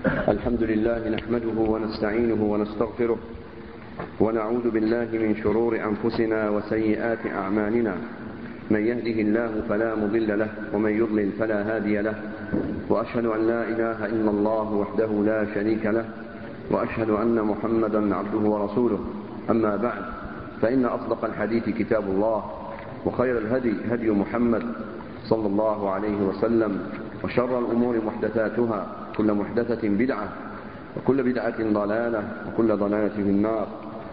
الحمد لله نحمده ونستعينه ونستغفره ونعوذ بالله من شرور أنفسنا وسيئات أعمالنا. من يهده الله فلا مضل له ومن يضلل فلا هادي له، وأشهد أن لا إله إلا الله وحده لا شريك له، وأشهد أن محمدا عبده ورسوله. أما بعد، فإن أصدق الحديث كتاب الله، وخير الهدي هدي محمد صلى الله عليه وسلم، وشر الأمور محدثاتها، كل محدثة بدعة، وكل بدعة ضلالة، وكل ضلالة في النار.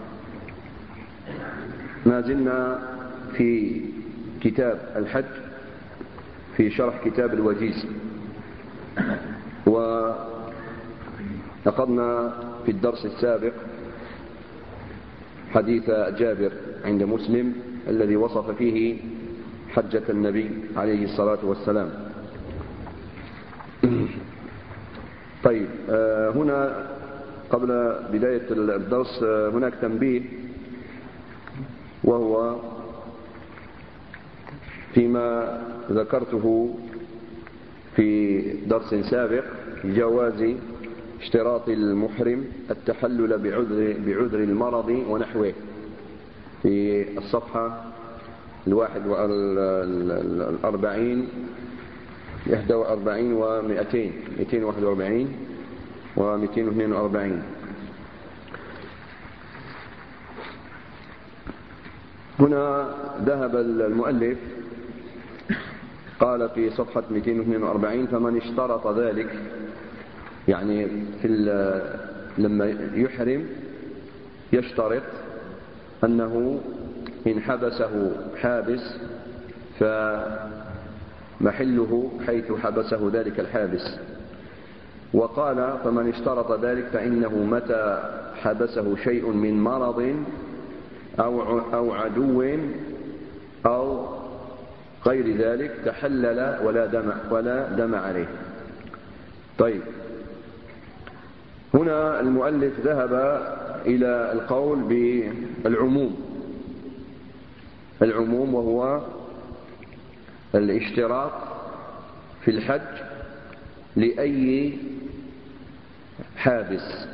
ما زلنا في كتاب الحج في شرح كتاب الوجيز، وأخذنا في الدرس السابق حديث جابر عند مسلم الذي وصف فيه حجة النبي عليه الصلاة والسلام. طيب، هنا قبل بداية الدرس هناك تنبيه، وهو فيما ذكرته في درس سابق جواز اشتراط المحرم التحلل بعذر المرض ونحوه، في الصفحة 41 41 و200 241 و242. هنا ذهب المؤلف قال في صفحة 242: فمن اشترط ذلك، يعني لما يحرم يشترط أنه إن حبسه حابس فمحله حيث حبسه ذلك الحابس. وقال: فمن اشترط ذلك فإنه متى حبسه شيء من مرض أو عدو أو غير ذلك تحلل ولا دم عليه. طيب، هنا المؤلف ذهب إلى القول بالعموم، وهو الاشتراط في الحج لأي حابس.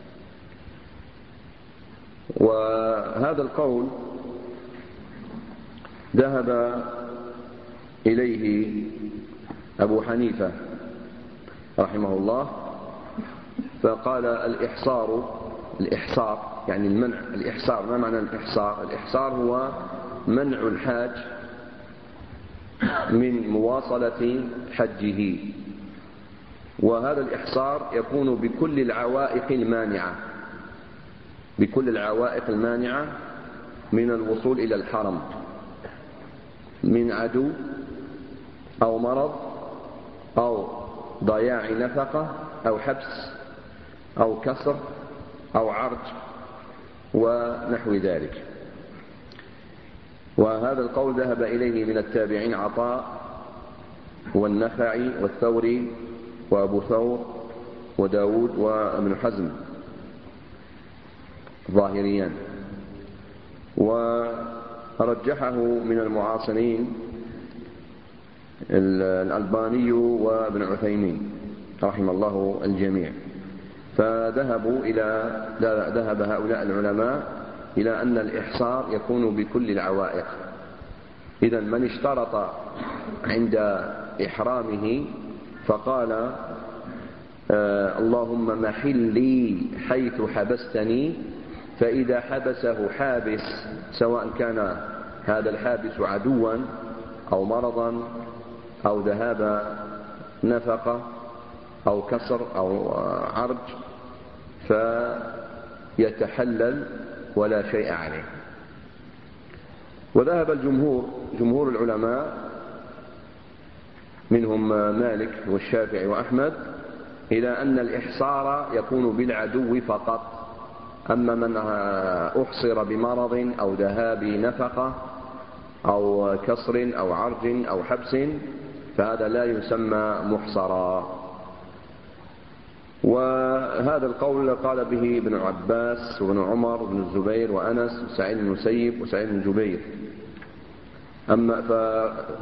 وهذا القول ذهب إليه أبو حنيفة رحمه الله، فقال الإحصار يعني المنع. الإحصار، ما معنى الإحصار؟ الإحصار هو منع الحاج من مواصلة حجه، وهذا الإحصار يكون بكل العوائق المانعة من الوصول إلى الحرم، من عدو أو مرض أو ضياع نفقة أو حبس أو كسر أو عرج ونحو ذلك. وهذا القول ذهب إليه من التابعين عطاء والنخعي والثوري وأبو ثور وداود وابن حزم ظاهريان. ورجحه من المعاصرين الألباني وابن عثيمين رحم الله الجميع. ذهب هؤلاء العلماء إلى أن الإحصار يكون بكل العوائق. إذن من اشترط عند إحرامه فقال: اللهم محلي حيث حبستني، فإذا حبسه حابس، سواء كان هذا الحابس عدوا أو مرضا أو ذهاب نفقة أو كسر أو عرج، فيتحلل ولا شيء عليه. وذهب جمهور العلماء منهم مالك والشافعي وأحمد إلى أن الإحصار يكون بالعدو فقط. أما من أحصر بمرض أو ذهاب نفقة أو كسر أو عرج أو حبس فهذا لا يسمى محصرا. وهذا القول قال به ابن عباس وابن عمر وابن الزبير وأنس وسعيد بن المسيب وسعيد بن جبير. أما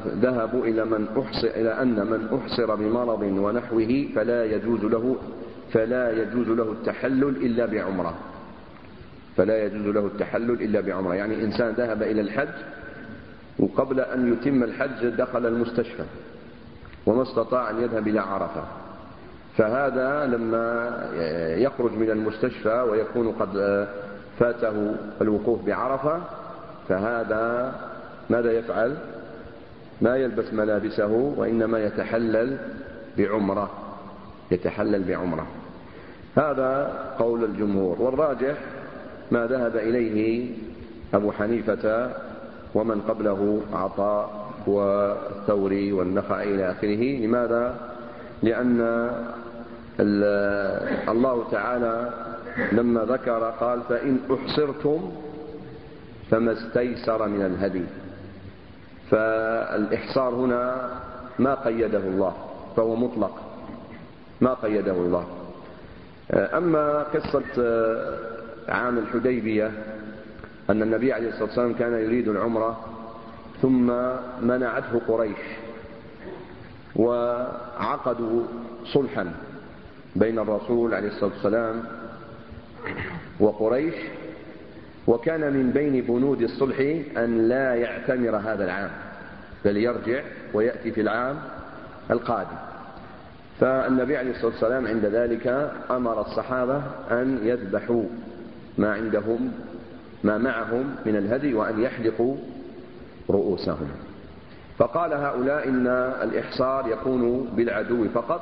فذهبوا إلى أن من أحصر بمرض ونحوه فلا يجوز له التحلل إلا بعمرة. فلا يجوز له التحلل إلا بعمرة. يعني إنسان ذهب إلى الحج وقبل أن يتم الحج دخل المستشفى وما استطاع أن يذهب إلى عرفة، فهذا لما يخرج من المستشفى ويكون قد فاته الوقوف بعرفة، فهذا ماذا يفعل؟ ما يلبس ملابسه وإنما يتحلل بعمرة. يتحلل بعمرة. هذا قول الجمهور. والراجح ما ذهب إليه أبو حنيفة ومن قبله عطاء والثوري والنخعي إلى آخره. لماذا؟ لأن الله تعالى لما ذكر قال: فإن أحصرتم فما استيسر من الهدي. فالإحصار هنا ما قيده الله، فهو مطلق ما قيده الله. أما قصة عام الحديبية أن النبي عليه الصلاة والسلام كان يريد العمرة ثم منعته قريش، وعقدوا صلحا بين الرسول عليه الصلاة والسلام وقريش، وكان من بين بنود الصلح أن لا يعتمر هذا العام بل يرجع ويأتي في العام القادم. فالنبي عليه الصلاة والسلام عند ذلك أمر الصحابة أن يذبحوا ما معهم من الهدي وأن يحلقوا رؤوسهم. فقال هؤلاء إن الإحصار يكون بالعدو فقط،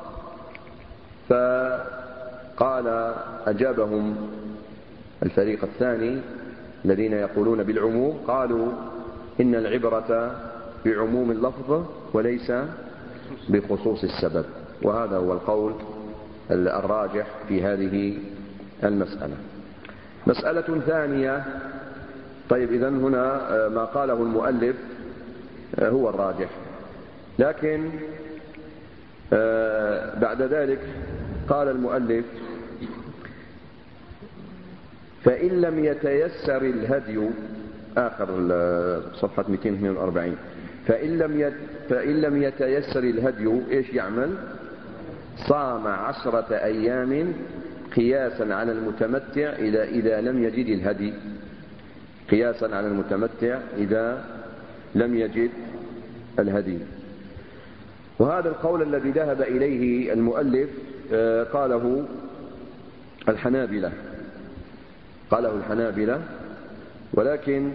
فقال أجابهم الفريق الثاني الذين يقولون بالعموم، قالوا إن العبرة بعموم اللفظ وليس بخصوص السبب. وهذا هو القول الراجح في هذه المسألة. مسألة ثانية. طيب، إذن هنا ما قاله المؤلف هو الراجح، لكن بعد ذلك قال المؤلف: فإن لم يتيسر الهدي، آخر صفحة 242، فإن لم يتيسر الهدي إيش يعمل؟ صام 10 أيام قياسا على المتمتع إذا لم يجد الهدي، قياسا على المتمتع إذا لم يجد الهدي. وهذا القول الذي ذهب إليه المؤلف قاله الحنابلة، ولكن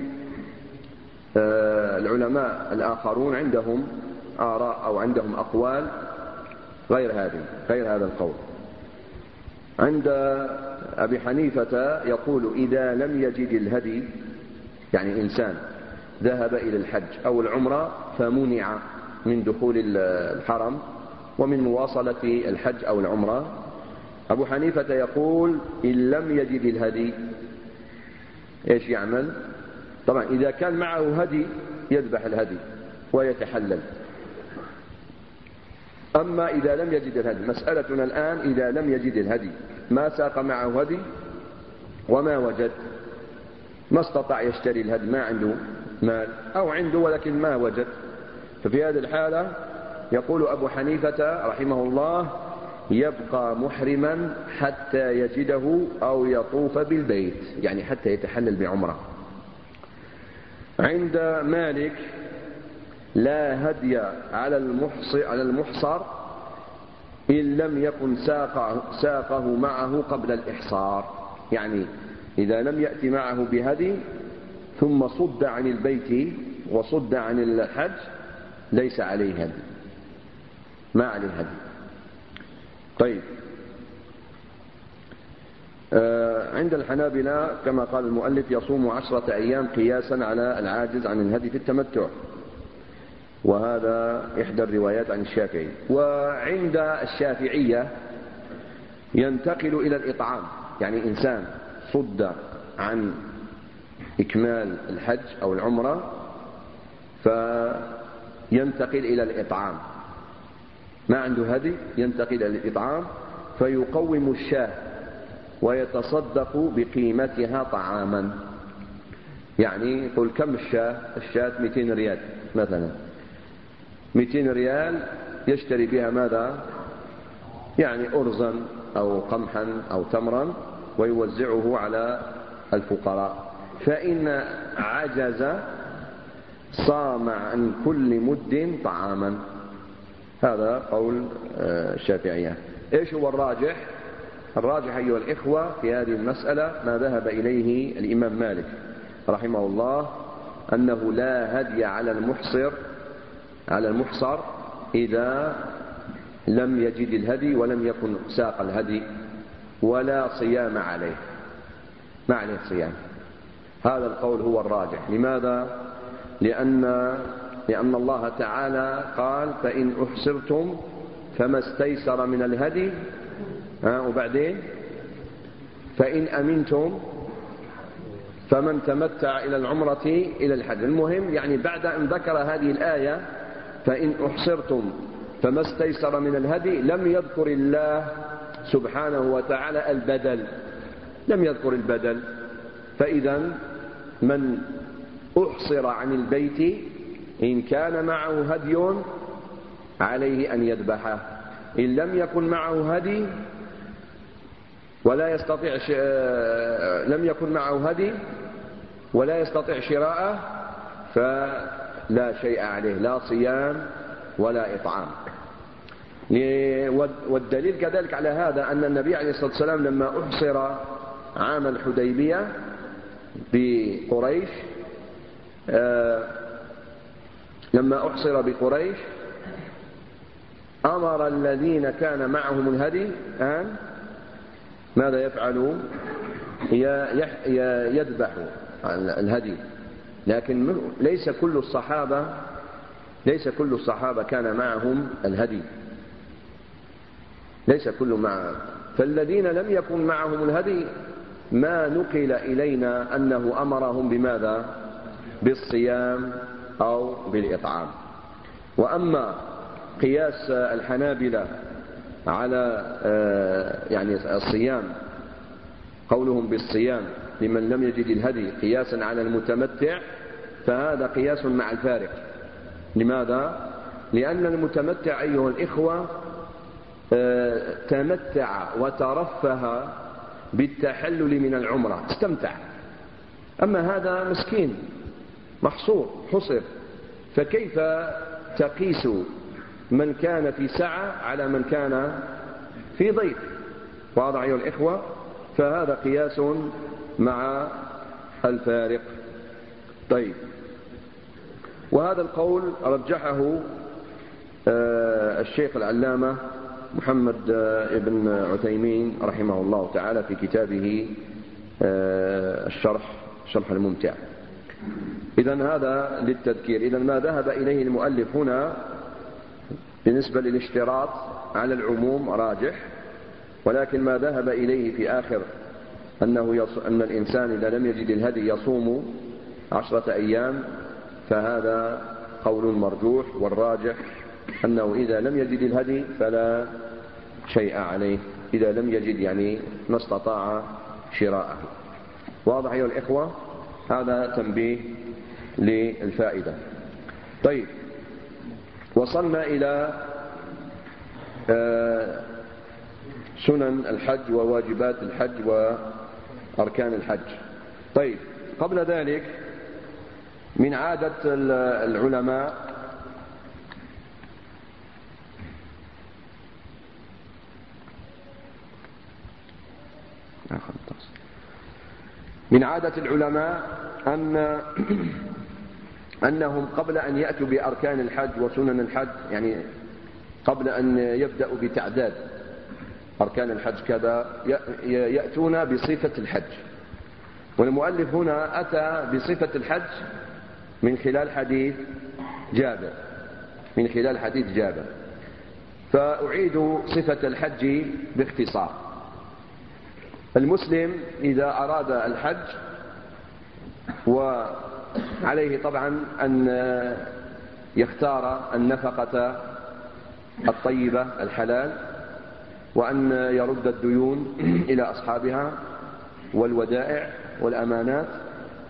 العلماء الآخرون عندهم آراء أو عندهم أقوال غير هذا القول. عند أبي حنيفة يقول: إذا لم يجد الهدي، يعني إنسان ذهب إلى الحج أو العمرة فمنع من دخول الحرم ومن مواصلة الحج أو العمرة، أبو حنيفة يقول: إن لم يجد الهدي إيش يعمل؟ طبعا إذا كان معه هدي يذبح الهدي ويتحلل. أما إذا لم يجد الهدي، مسألتنا الآن إذا لم يجد الهدي، ما ساق معه هدي وما وجد، ما استطاع يشتري الهدي، ما عنده مال أو عنده ولكن ما وجد، ففي هذه الحالة يقول أبو حنيفة رحمه الله: يبقى محرما حتى يجده أو يطوف بالبيت، يعني حتى يتحلل بعمرة. عند مالك: لا هدي على المحصر إن لم يكن ساقه معه قبل الإحصار، يعني إذا لم يأتي معه بهدي ثم صد عن البيت وصد عن الحج ليس عليه هدي، ما عليه هدي. طيب، عند الحنابلة كما قال المؤلف: يصوم 10 أيام قياسا على العاجز عن الهدي في التمتع، وهذا إحدى الروايات عن الشافعي. وعند الشافعية ينتقل إلى الإطعام، يعني إنسان صد عن إكمال الحج أو العمرة فينتقل إلى الإطعام، ما عنده هدي ينتقل إلى الإطعام، فيقوم الشاة ويتصدق بقيمتها طعاما. يعني يقول: كم الشاة 200 ريال مثلا، 200 ريال يشتري بها ماذا؟ يعني أرزا أو قمحا أو تمرا ويوزعه على الفقراء. فإن عجز صام عن كل مد طعاما. هذا قول الشافعية. إيش هو الراجح؟ الراجح أيها الإخوة في هذه المسألة ما ذهب إليه الإمام مالك رحمه الله، أنه لا هدي على المحصر إذا لم يجد الهدي ولم يكن ساق الهدي، ولا صيام عليه، ما عليه صيام. هذا القول هو الراجح. لماذا؟ لأن الله تعالى قال: فإن أحصرتم فما استيسر من الهدي، وبعدين فإن أمنتم فمن تمتع إلى العمرة إلى الحج. المهم يعني بعد أن ذكر هذه الآية فإن أحصرتم فما استيسر من الهدي، لم يذكر الله سبحانه وتعالى البدل، لم يذكر البدل. فإذا من أحصر عن البيت إن كان معه هدي عليه أن يذبحه، إن لم يكن معه هدي ولا يستطيع شراءه فلا شيء عليه، لا صيام ولا إطعام. والدليل كذلك على هذا أن النبي عليه الصلاة والسلام لما أحصر عام الحديبية بقريش، أمر الذين كان معهم الهدي أن ماذا يفعلوا؟ يذبحوا الهدي. لكن ليس كل الصحابة كان معهم الهدي، ليس كل معهم. فالذين لم يكن معهم الهدي ما نقل إلينا أنه أمرهم بماذا؟ بالصيام أو بالإطعام. وأما قياس الحنابلة على يعني الصيام، قولهم بالصيام لمن لم يجد الهدي قياسا على المتمتع، فهذا قياس مع الفارق. لماذا؟ لأن المتمتع أيها الإخوة تمتع وترفه بالتحلل من العمرة، استمتع. أما هذا مسكين حصر. فكيف تقيس من كان في سعة على من كان في ضيق؟ واضح أيها الإخوة؟ فهذا قياس مع الفارق. طيب، وهذا القول رجحه الشيخ العلامة محمد ابن عثيمين رحمه الله تعالى في كتابه الشرح الممتع. إذن هذا للتذكير. إذن ما ذهب إليه المؤلف هنا بالنسبة للاشتراط على العموم راجح، ولكن ما ذهب إليه في آخر أن الإنسان إذا لم يجد الهدي يصوم 10 أيام، فهذا قول مرجوح. والراجح أنه إذا لم يجد الهدي فلا شيء عليه، إذا لم يجد يعني ما استطاع شراءه. واضح أيها الإخوة؟ هذا تنبيه للفائدة. طيب، وصلنا إلى سنن الحج وواجبات الحج وأركان الحج. طيب، قبل ذلك من عادة العلماء أنهم قبل أن يأتوا بأركان الحج وسنن الحج، يعني قبل أن يبدأوا بتعداد أركان الحج كذا، يأتون بصفة الحج. والمؤلف هنا أتى بصفة الحج من خلال حديث جابر، فأعيد صفة الحج باختصار. المسلم إذا أراد الحج وعليه طبعا أن يختار النفقة الطيبة الحلال، وأن يرد الديون إلى أصحابها والودائع والأمانات،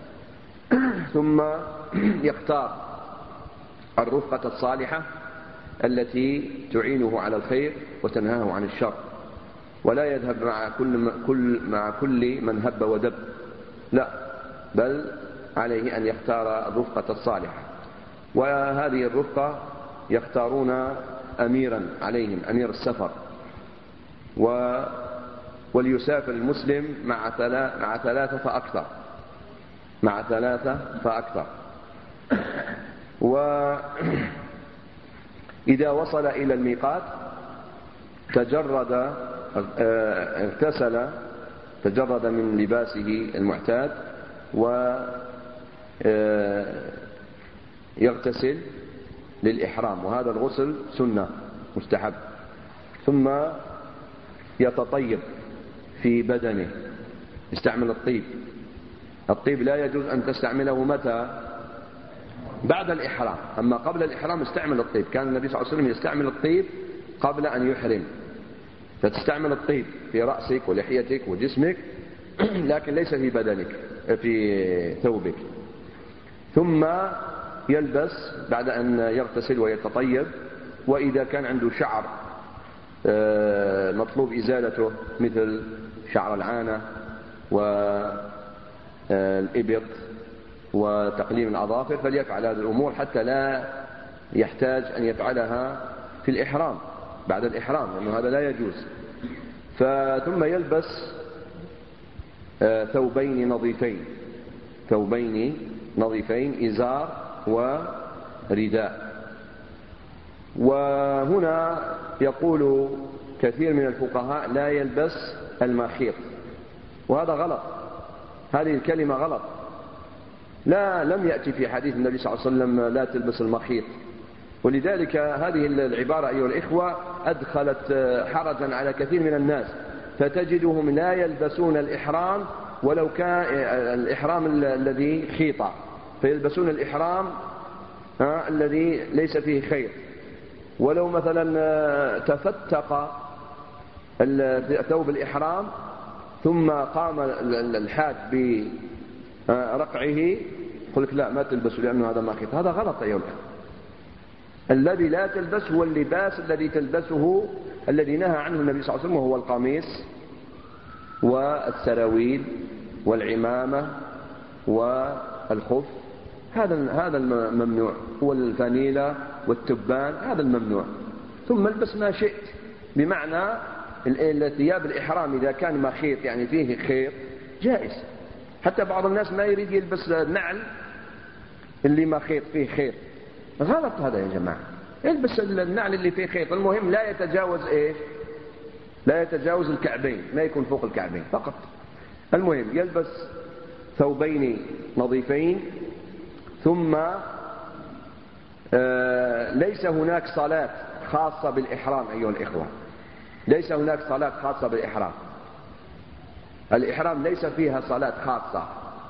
ثم يختار الرفقة الصالحة التي تعينه على الخير وتنهاه عن الشر، ولا يذهب مع كل من هب ودب، لا، بل عليه أن يختار الرفقة الصالحة. وهذه الرفقة يختارون أميرا عليهم، أمير السفر، وليسافر المسلم مع ثلاثة فأكثر. وإذا وصل إلى الميقات اغتسل، تجرد من لباسه المعتاد ويغتسل للإحرام، وهذا الغسل سنة مستحب. ثم يتطيب في بدنه، يستعمل الطيب. الطيب لا يجوز أن تستعمله متى؟ بعد الإحرام. أما قبل الإحرام استعمل الطيب، كان النبي صلى الله عليه وسلم يستعمل الطيب قبل أن يحرم، فتستعمل الطيب في رأسك ولحيتك وجسمك، لكن ليس في بدنك، في ثوبك. ثم يلبس بعد أن يغتسل ويتطيب، وإذا كان عنده شعر مطلوب إزالته مثل شعر العانة والإبط وتقليم الأظافر فليفعل هذه الأمور حتى لا يحتاج أن يفعلها في الإحرام بعد الإحرام، لأنه هذا لا يجوز. ثم يلبس ثوبين نظيفين، إزار ورداء. وهنا يقول كثير من الفقهاء لا يلبس المخيط، وهذا غلط، هذه الكلمة غلط. لم يأتي في حديث النبي صلى الله عليه وسلم لا تلبس المخيط، ولذلك هذه العبارة أيها الإخوة أدخلت حرجا على كثير من الناس، فتجدهم لا يلبسون الإحرام ولو كان الإحرام الذي خيط، فيلبسون الإحرام الذي ليس فيه خيط. ولو مثلا تفتق ثوب الإحرام ثم قام الحاج برقعه قل لك لا، ما تلبسه لأنه هذا مخيط. هذا غلط أيها الأخوة. الذي لا تلبسه هو اللباس الذي تلبسه الذي نهى عنه النبي صلى الله عليه وسلم، وهو القميص والسراويل والعمامة والخف، هذا الممنوع، والفانيلة والتبان، هذا الممنوع. ثم البس ما شئت، بمعنى ثياب الإحرام إذا كان مخيط يعني فيه خيط جائز. حتى بعض الناس ما يريد يلبس نعل اللي مخيط فيه خيط، غلط هذا يا جماعة. يلبس النعل اللي فيه خيط، المهم لا يتجاوز لا يتجاوز الكعبين، ما يكون فوق الكعبين فقط. المهم يلبس ثوبين نظيفين. ثم ليس هناك صلاة خاصة بالإحرام أيها الإخوة، ليس هناك صلاة خاصة بالإحرام. الإحرام ليس فيها صلاة خاصة.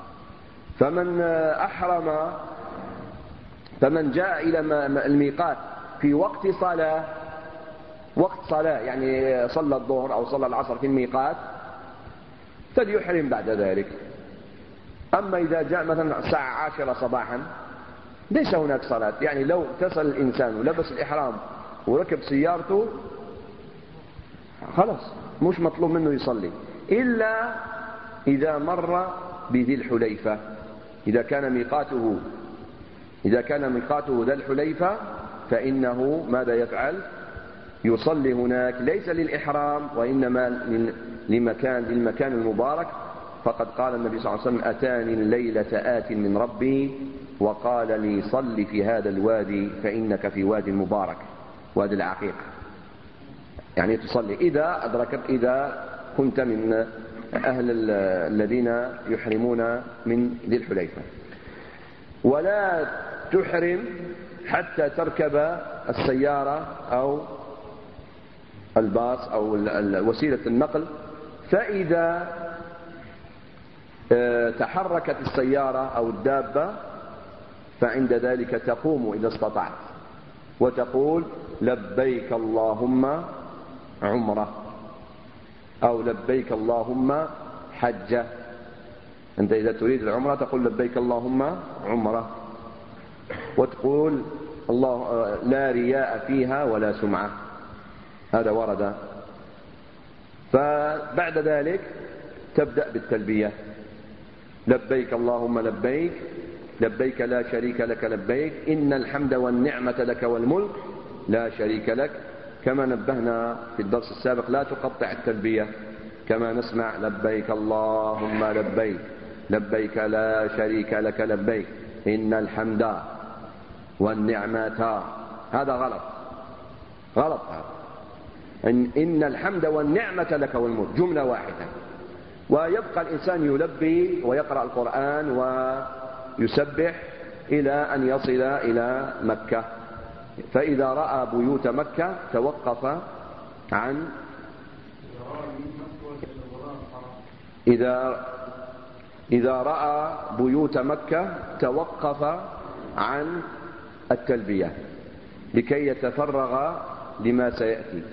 فمن جاء إلى الميقات في وقت صلاة يعني صلى الظهر أو صلى العصر في الميقات فليحرم بعد ذلك. أما إذا جاء مثلا الساعة 10 صباحا ليس هناك صلاة، يعني لو اغتسل الإنسان ولبس الإحرام وركب سيارته خلاص مش مطلوب منه يصلي، إلا إذا مر بذي الحليفة. إذا كان ميقاته ذا الحليفة فإنه ماذا يفعل؟ يصلي هناك، ليس للإحرام وإنما للمكان المبارك. فقد قال النبي صلى الله عليه وسلم أتاني الليلة آت من ربي وقال لي صل في هذا الوادي فإنك في وادي مبارك، وادي العقيق، يعني تصلي إذا كنت من أهل الذين يحرمون من ذي الحليفة. ولا تحرم حتى تركب السيارة أو الباص أو وسيلة النقل، فإذا تحركت السيارة أو الدابة فعند ذلك تقوم إذا استطعت وتقول لبيك اللهم عمرة أو لبيك اللهم حجة. أنت إذا تريد العمرة تقول لبيك اللهم عمرة، وتقول الله لا رياء فيها ولا سمعة، هذا ورد. فبعد ذلك تبدأ بالتلبية: لبيك اللهم لبيك، لبيك لا شريك لك لبيك، إن الحمد والنعمة لك والملك لا شريك لك. كما نبهنا في الدرس السابق لا تقطع التلبية، كما نسمع: لبيك اللهم لبيك، لبيك لا شريك لك لبيك، إن الحمد والنعمة. هذا غلط، غلط هذا. إن الحمد والنعمة لك والملك جملة واحدة، ويبقى الإنسان يلبي ويقرأ القرآن ويسبح إلى أن يصل إلى مكة. فإذا رأى بيوت مكة توقف عن إذا رأى بيوت مكة توقف عن التلبية لكي يتفرغ لما سيأتي.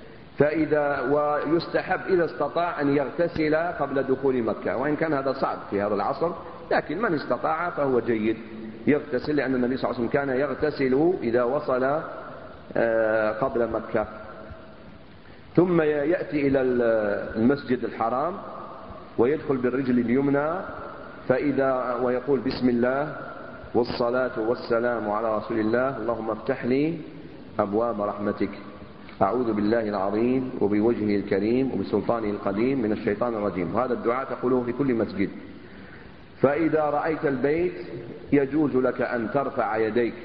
ويستحب إذا استطاع أن يغتسل قبل دخول مكة، وإن كان هذا صعب في هذا العصر، لكن من استطاع فهو جيد يغتسل، لأن النبي صلى الله عليه وسلم كان يغتسل إذا وصل قبل مكة. ثم يأتي إلى المسجد الحرام ويدخل بالرجل اليمنى ويقول: بسم الله والصلاة والسلام على رسول الله، اللهم افتح لي أبواب رحمتك، أعوذ بالله العظيم وبوجهه الكريم وبسلطانه القديم من الشيطان الرجيم. وهذا الدعاء تقوله في كل مسجد. فإذا رأيت البيت يجوز لك أن ترفع يديك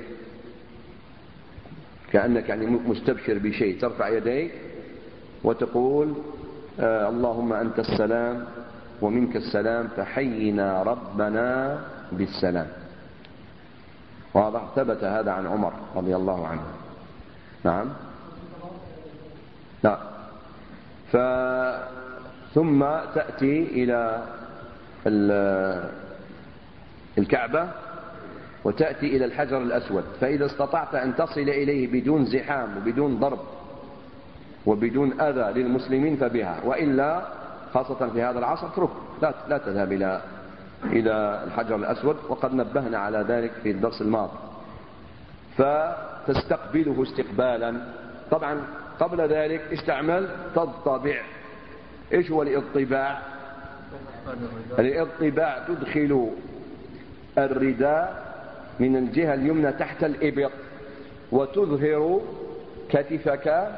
كأنك مستبشر بشيء، ترفع يديك وتقول: اللهم أنت السلام ومنك السلام فحينا ربنا بالسلام. واضح؟ ثبت هذا عن عمر رضي الله عنه. نعم. لا. ثم تأتي إلى الكعبة وتأتي إلى الحجر الأسود، فإذا استطعت أن تصل إليه بدون زحام وبدون ضرب وبدون أذى للمسلمين فبها، وإلا خاصة في هذا العصر اترك، لا تذهب إلى الحجر الأسود، وقد نبهنا على ذلك في الدرس الماضي. فتستقبله استقبالا. طبعا قبل ذلك استعمل تضطبع. إيش هو الاضطباع؟ الاضطباع تدخل الرداء من الجهة اليمنى تحت الإبط وتظهر كتفك،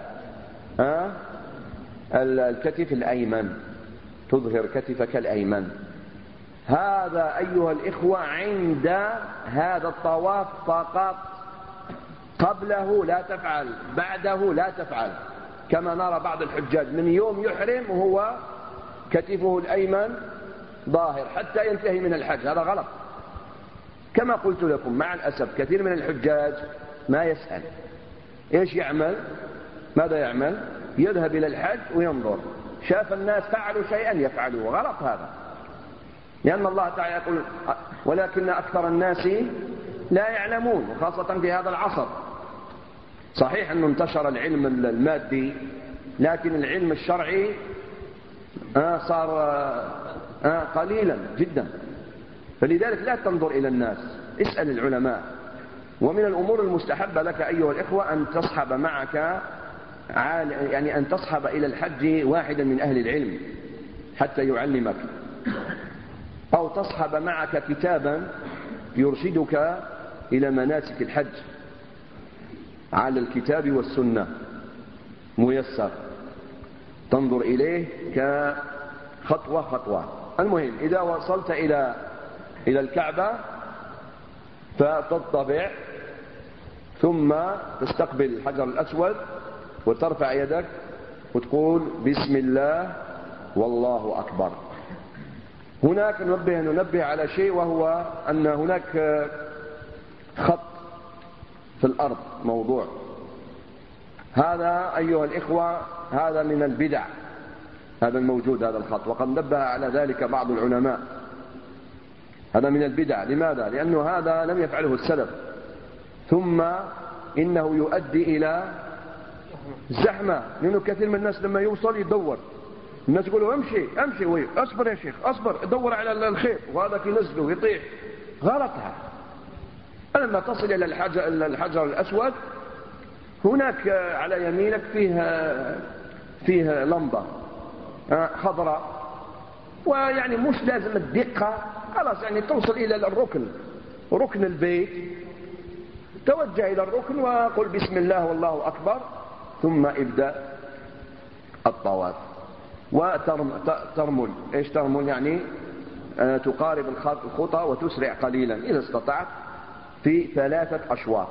الكتف الأيمن، تظهر كتفك الأيمن. هذا أيها الإخوة عند هذا الطواف فقط، قبله لا تفعل، بعده لا تفعل، كما نرى بعض الحجاج من يوم يحرم وهو كتفه الأيمن ظاهر حتى ينتهي من الحج. هذا غلط. كما قلت لكم مع الأسف كثير من الحجاج ما يسأل إيش يعمل، ماذا يعمل؟ يذهب إلى الحج وينظر، شاف الناس فعلوا شيئا يفعلوه. غلط هذا، لأن الله تعالى يقول: ولكن أكثر الناس لا يعلمون، وخاصة في هذا العصر. صحيح أنه انتشر العلم المادي، لكن العلم الشرعي صار قليلا جدا. فلذلك لا تنظر إلى الناس، اسأل العلماء. ومن الأمور المستحبة لك أيها الإخوة أن تصحب معك أن تصحب إلى الحج واحدا من أهل العلم حتى يعلمك، أو تصحب معك كتابا يرشدك إلى مناسك الحج على الكتاب والسنة ميسر، تنظر إليه كخطوة خطوة. المهم إذا وصلت إلى الكعبة فتضطبع، ثم تستقبل الحجر الأسود وترفع يدك وتقول: بسم الله والله أكبر. هناك ننبه على شيء، وهو أن هناك خط في الأرض موضوع. هذا أيها الإخوة هذا من البدع، هذا الموجود، هذا الخط، وقد نبه على ذلك بعض العلماء. هذا من البدع. لماذا؟ لأنه هذا لم يفعله السلف، ثم إنه يؤدي إلى زحمة، لأنه كثير من الناس لما يوصل يدور، الناس يقولوا: امشي اصبر يا شيخ اصبر، دور على الخيط، وهذا ينزله ويطيح. غلط هذا. فلما تصل إلى الحجر الأسود هناك على يمينك فيه لمبة خضراء، ويعني مش لازم الدقة، خلاص يعني توصل إلى ركن البيت، توجه إلى الركن وقل بسم الله والله أكبر، ثم ابدأ الطواف وترمل. إيش ترمل؟ يعني تقارب الخطى وتسرع قليلا إذا استطعت في 3 أشواط،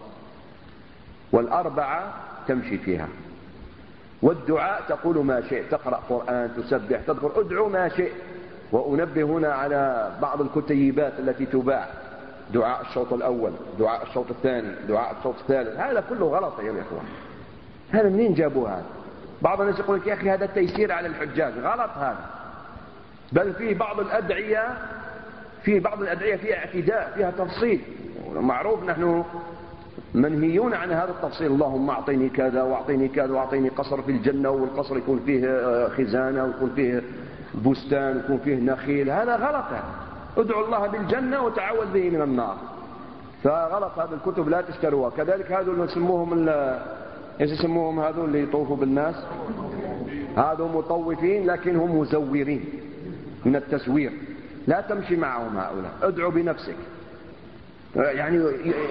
وال4 تمشي فيها. والدعاء تقول ما شئت، تقرأ قرآن، تسبح، تذكر، ادعو ما شئت. وأنبه هنا على بعض الكتيبات التي تباع، دعاء الشوط الأول، دعاء الشوط الثاني، دعاء الشوط الثالث، هذا كله غلط يا إخوان. هذا منين جابوا هذا؟ بعض الناس يقول لك يا أخي هذا تيسير على الحجاج، غلط هذا. بل في بعض الأدعية فيها اعتداء، فيها تفصيل، معروف نحن منهيون عن هذا التفصيل. اللهم أعطيني كذا وأعطيني كذا وأعطيني قصر في الجنة، والقصر يكون فيه خزانة ويكون فيه بستان ويكون فيه نخيل، هذا غلط. ادعو الله بالجنة وتعوذ به من النار، فغلط هذه الكتب، لا تشتروها. كذلك هذول اللي يسموهم هذول اللي يطوفوا بالناس، هذول مطوفين لكن هم مزورين من التزوير، لا تمشي معهم هؤلاء، ادعو بنفسك. يعني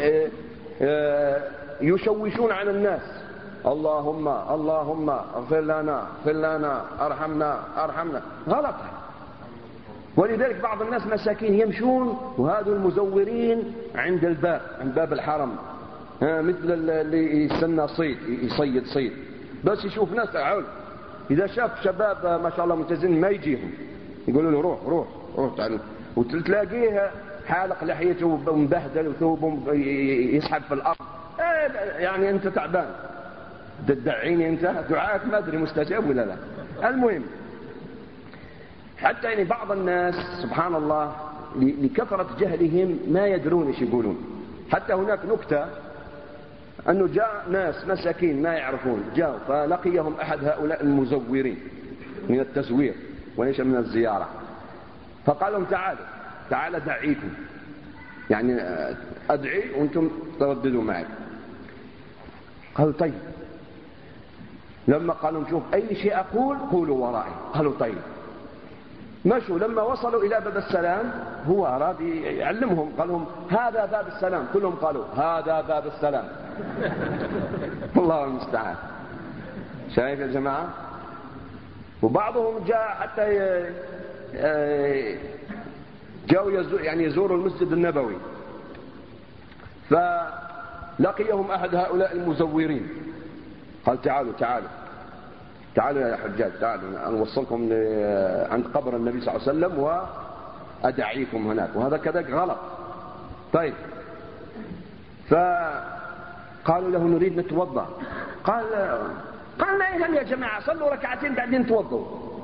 يشوشون على الناس، اللهم اغفر لنا ارحمنا، غلط. ولذلك بعض الناس مساكين يمشون وهذول المزورين عند باب الحرم، مثل اللي يستنى يصيد صيد، بس يشوف ناس عول، إذا شاف شباب ما شاء الله ملتزمين ما يجيهم، يقولوا له روح تعال، وتلاقيه حالق لحيته ومبهدل وثوبه يسحب في الأرض. يعني أنت تعبان تدعيني أنت دعاءك ما أدري مستجاب ولا لا. المهم حتى يعني بعض الناس سبحان الله لكثرة جهلهم ما يدرون ايش يقولون. حتى هناك نكتة أنه جاء ناس مساكين ما يعرفون، جاءوا فلقيهم أحد هؤلاء المزورين من التزوير وليس من الزيارة، فقال لهم تعالوا دعيكم، يعني أدعي وأنتم ترددوا معي. قالوا طيب. لما قالوا شوف أي شيء أقول قولوا ورائي، قالوا طيب. مشوا، لما وصلوا إلى باب السلام هو أراد يعلمهم، قال لهم هذا باب السلام، كلهم قالوا هذا باب السلام. الله المستعان. شايف يا جماعة؟ وبعضهم جاء حتى جاءوا يزوروا المسجد النبوي، فلقيهم أحد هؤلاء المزورين، قال تعالوا يا حجاج، تعالوا أوصلكم عند قبر النبي صلى الله عليه وسلم وأدعيكم هناك، وهذا كذلك غلط. طيب، فقالوا له نريد نتوضأ، قال لا يا جماعة صلوا ركعتين بعدين توضوا.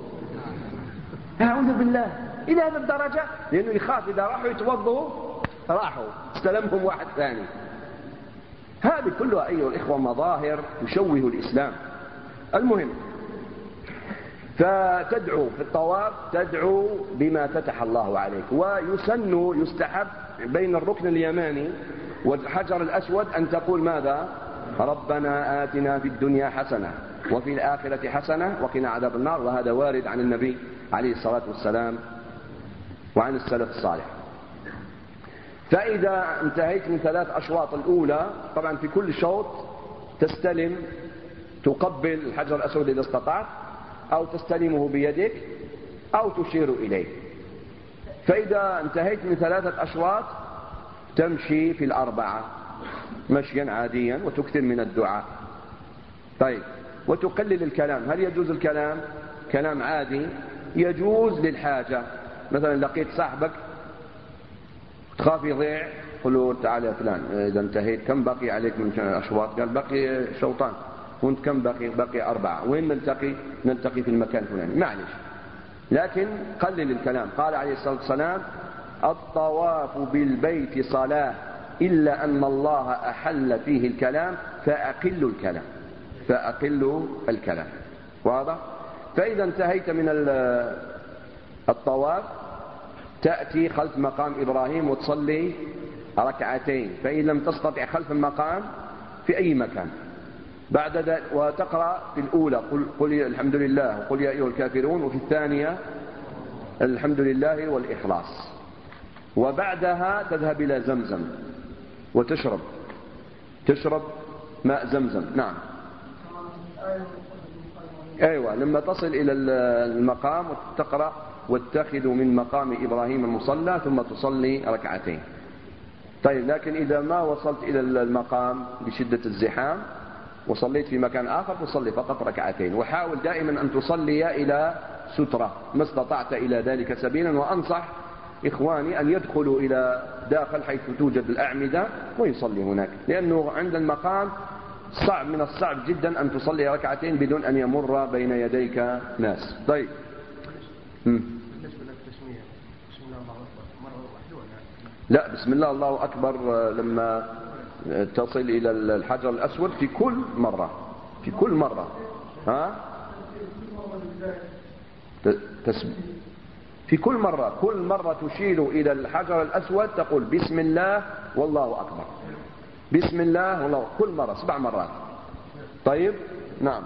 أعوذ بالله، إلى هذه الدرجة، لأنه يخاف إذا راحوا يتوضوا راحوا استلمهم واحد ثاني. هذه كلها أيها الإخوة مظاهر تشوه الإسلام. المهم، فتدعو في الطواف، تدعو بما فتح الله عليك. يستحب بين الركن اليماني والحجر الأسود أن تقول ماذا؟ ربنا آتنا في الدنيا حسنة وفي الآخرة حسنة وقنا عذاب النار. وهذا وارد عن النبي عليه الصلاة والسلام وعن السلف الصالح. فإذا انتهيت من 3 أشواط الأولى، طبعا في كل شوط تستلم، تقبل الحجر الأسود إذا استطعت، أو تستلمه بيدك أو تشير إليه. فإذا انتهيت من 3 أشواط تمشي في 4 مشيا عاديا وتكثر من الدعاء. طيب، وتقلل الكلام. هل يجوز الكلام؟ كلام عادي يجوز للحاجة. مثلا لقيت صاحبك تخاف يضيع، قل له تعال يا فلان إذا انتهيت كم بقي عليك من أشواط؟ قال بقي شوطان. وانت كم بقي 4. وين نلتقي في المكان الفلاني. معلش، لكن قلل الكلام. قال عليه الصلاة والسلام الطواف بالبيت صلاة إلا أن الله أحل فيه الكلام فأقلوا الكلام. واضح؟ فإذا انتهيت من الطواف تأتي خلف مقام إبراهيم وتصلي ركعتين، فإن لم تستطع خلف المقام في أي مكان. بعد ذلك وتقرأ في الأولى قل الحمد لله وقل يا أيها الكافرون، وفي الثانية الحمد لله والإخلاص. وبعدها تذهب إلى زمزم وتشرب ماء زمزم. نعم. أيوة، لما تصل إلى المقام وتقرأ واتخذوا من مقام إبراهيم المصلى ثم تصلي ركعتين. طيب، لكن إذا ما وصلت إلى المقام بشدة الزحام وصليت في مكان آخر تصلي فقط ركعتين. وحاول دائما أن تصلي إلى سترة ما استطعت إلى ذلك سبيلا. وأنصح إخواني أن يدخلوا إلى داخل حيث توجد الأعمدة ويصلي هناك، لأنه عند المقام صعب من الصعب جدا أن تصلي ركعتين بدون أن يمر بين يديك ناس. طيب. لا، بسم الله الله أكبر لما تصل إلى الحجر الأسود في كل مرة في كل مرة تشير إلى الحجر الأسود تقول بسم الله والله أكبر، بسم الله والله، كل مرة 7 مرات. طيب. نعم.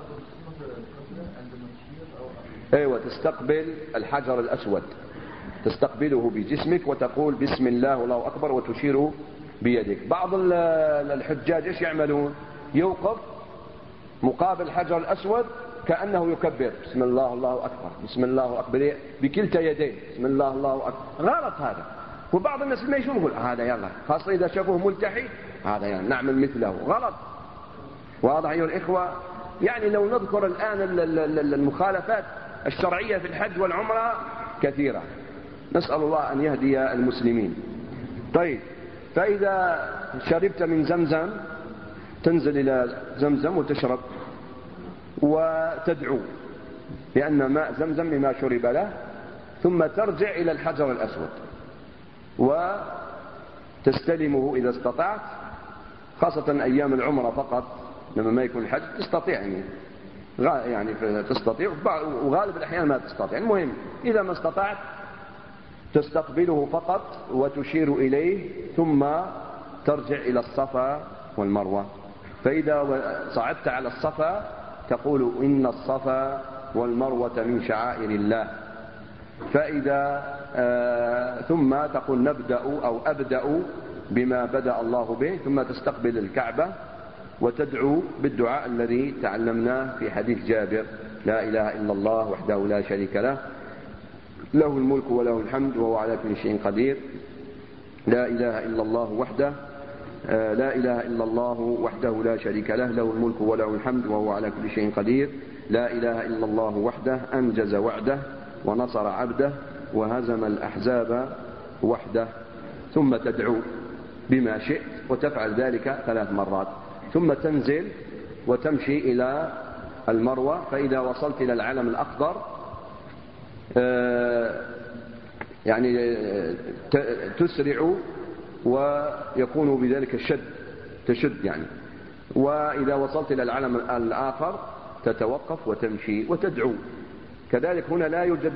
أيوة، تستقبل الحجر الأسود، تستقبله بجسمك وتقول بسم الله والله أكبر وتشير بيدك. بعض الحجاج إيش يعملون؟ يوقف مقابل الحجر الأسود كأنه يكبر بسم الله الله أكبر، بسم الله أكبر بكلتا يديه، بسم الله الله أكبر. غلط هذا. وبعض الناس ما يشوفون يقول هذا يلا، خاصة إذا شافوه ملتحي، هذا يعني نعمل مثله. غلط. واضح أيها الإخوة؟ يعني لو نذكر الآن المخالفات الشرعية في الحج والعمرة كثيرة، نسأل الله أن يهدي المسلمين. طيب، فإذا شربت من زمزم تنزل إلى زمزم وتشرب وتدعو، لأن ماء زمزم لما شرب له. ثم ترجع إلى الحجر الأسود وتستلمه إذا استطعت، خاصة أيام العمرة فقط لما ما يكون الحج تستطيع، يعني تستطيع، وغالب الأحيان ما تستطيع. المهم إذا ما استطعت تستقبله فقط وتشير إليه، ثم ترجع إلى الصفا والمروة. فإذا صعدت على الصفا تقول إن الصفا والمروة من شعائر الله. فإذا ثم تقول نبدأ أو أبدأ بما بدأ الله به، ثم تستقبل الكعبة وتدعو بالدعاء الذي تعلمناه في حديث جابر: لا إله إلا الله وحده لا شريك له، له الملك وله الحمد وهو على كل شيء قدير. لا إله إلا الله وحده، لا إله إلا الله وحده لا شريك له، له الملك وله الحمد وهو على كل شيء قدير. لا إله إلا الله وحده، أنجز وعده ونصر عبده وهزم الأحزاب وحده. ثم تدعو بما شئت وتفعل ذلك 3 مرات، ثم تنزل وتمشي إلى المروة. فإذا وصلت إلى العلم الأخضر يعني تسرع ويكون بذلك تشد يعني. وإذا وصلت إلى العلم الآخر تتوقف وتمشي وتدعو. كذلك هنا لا يوجد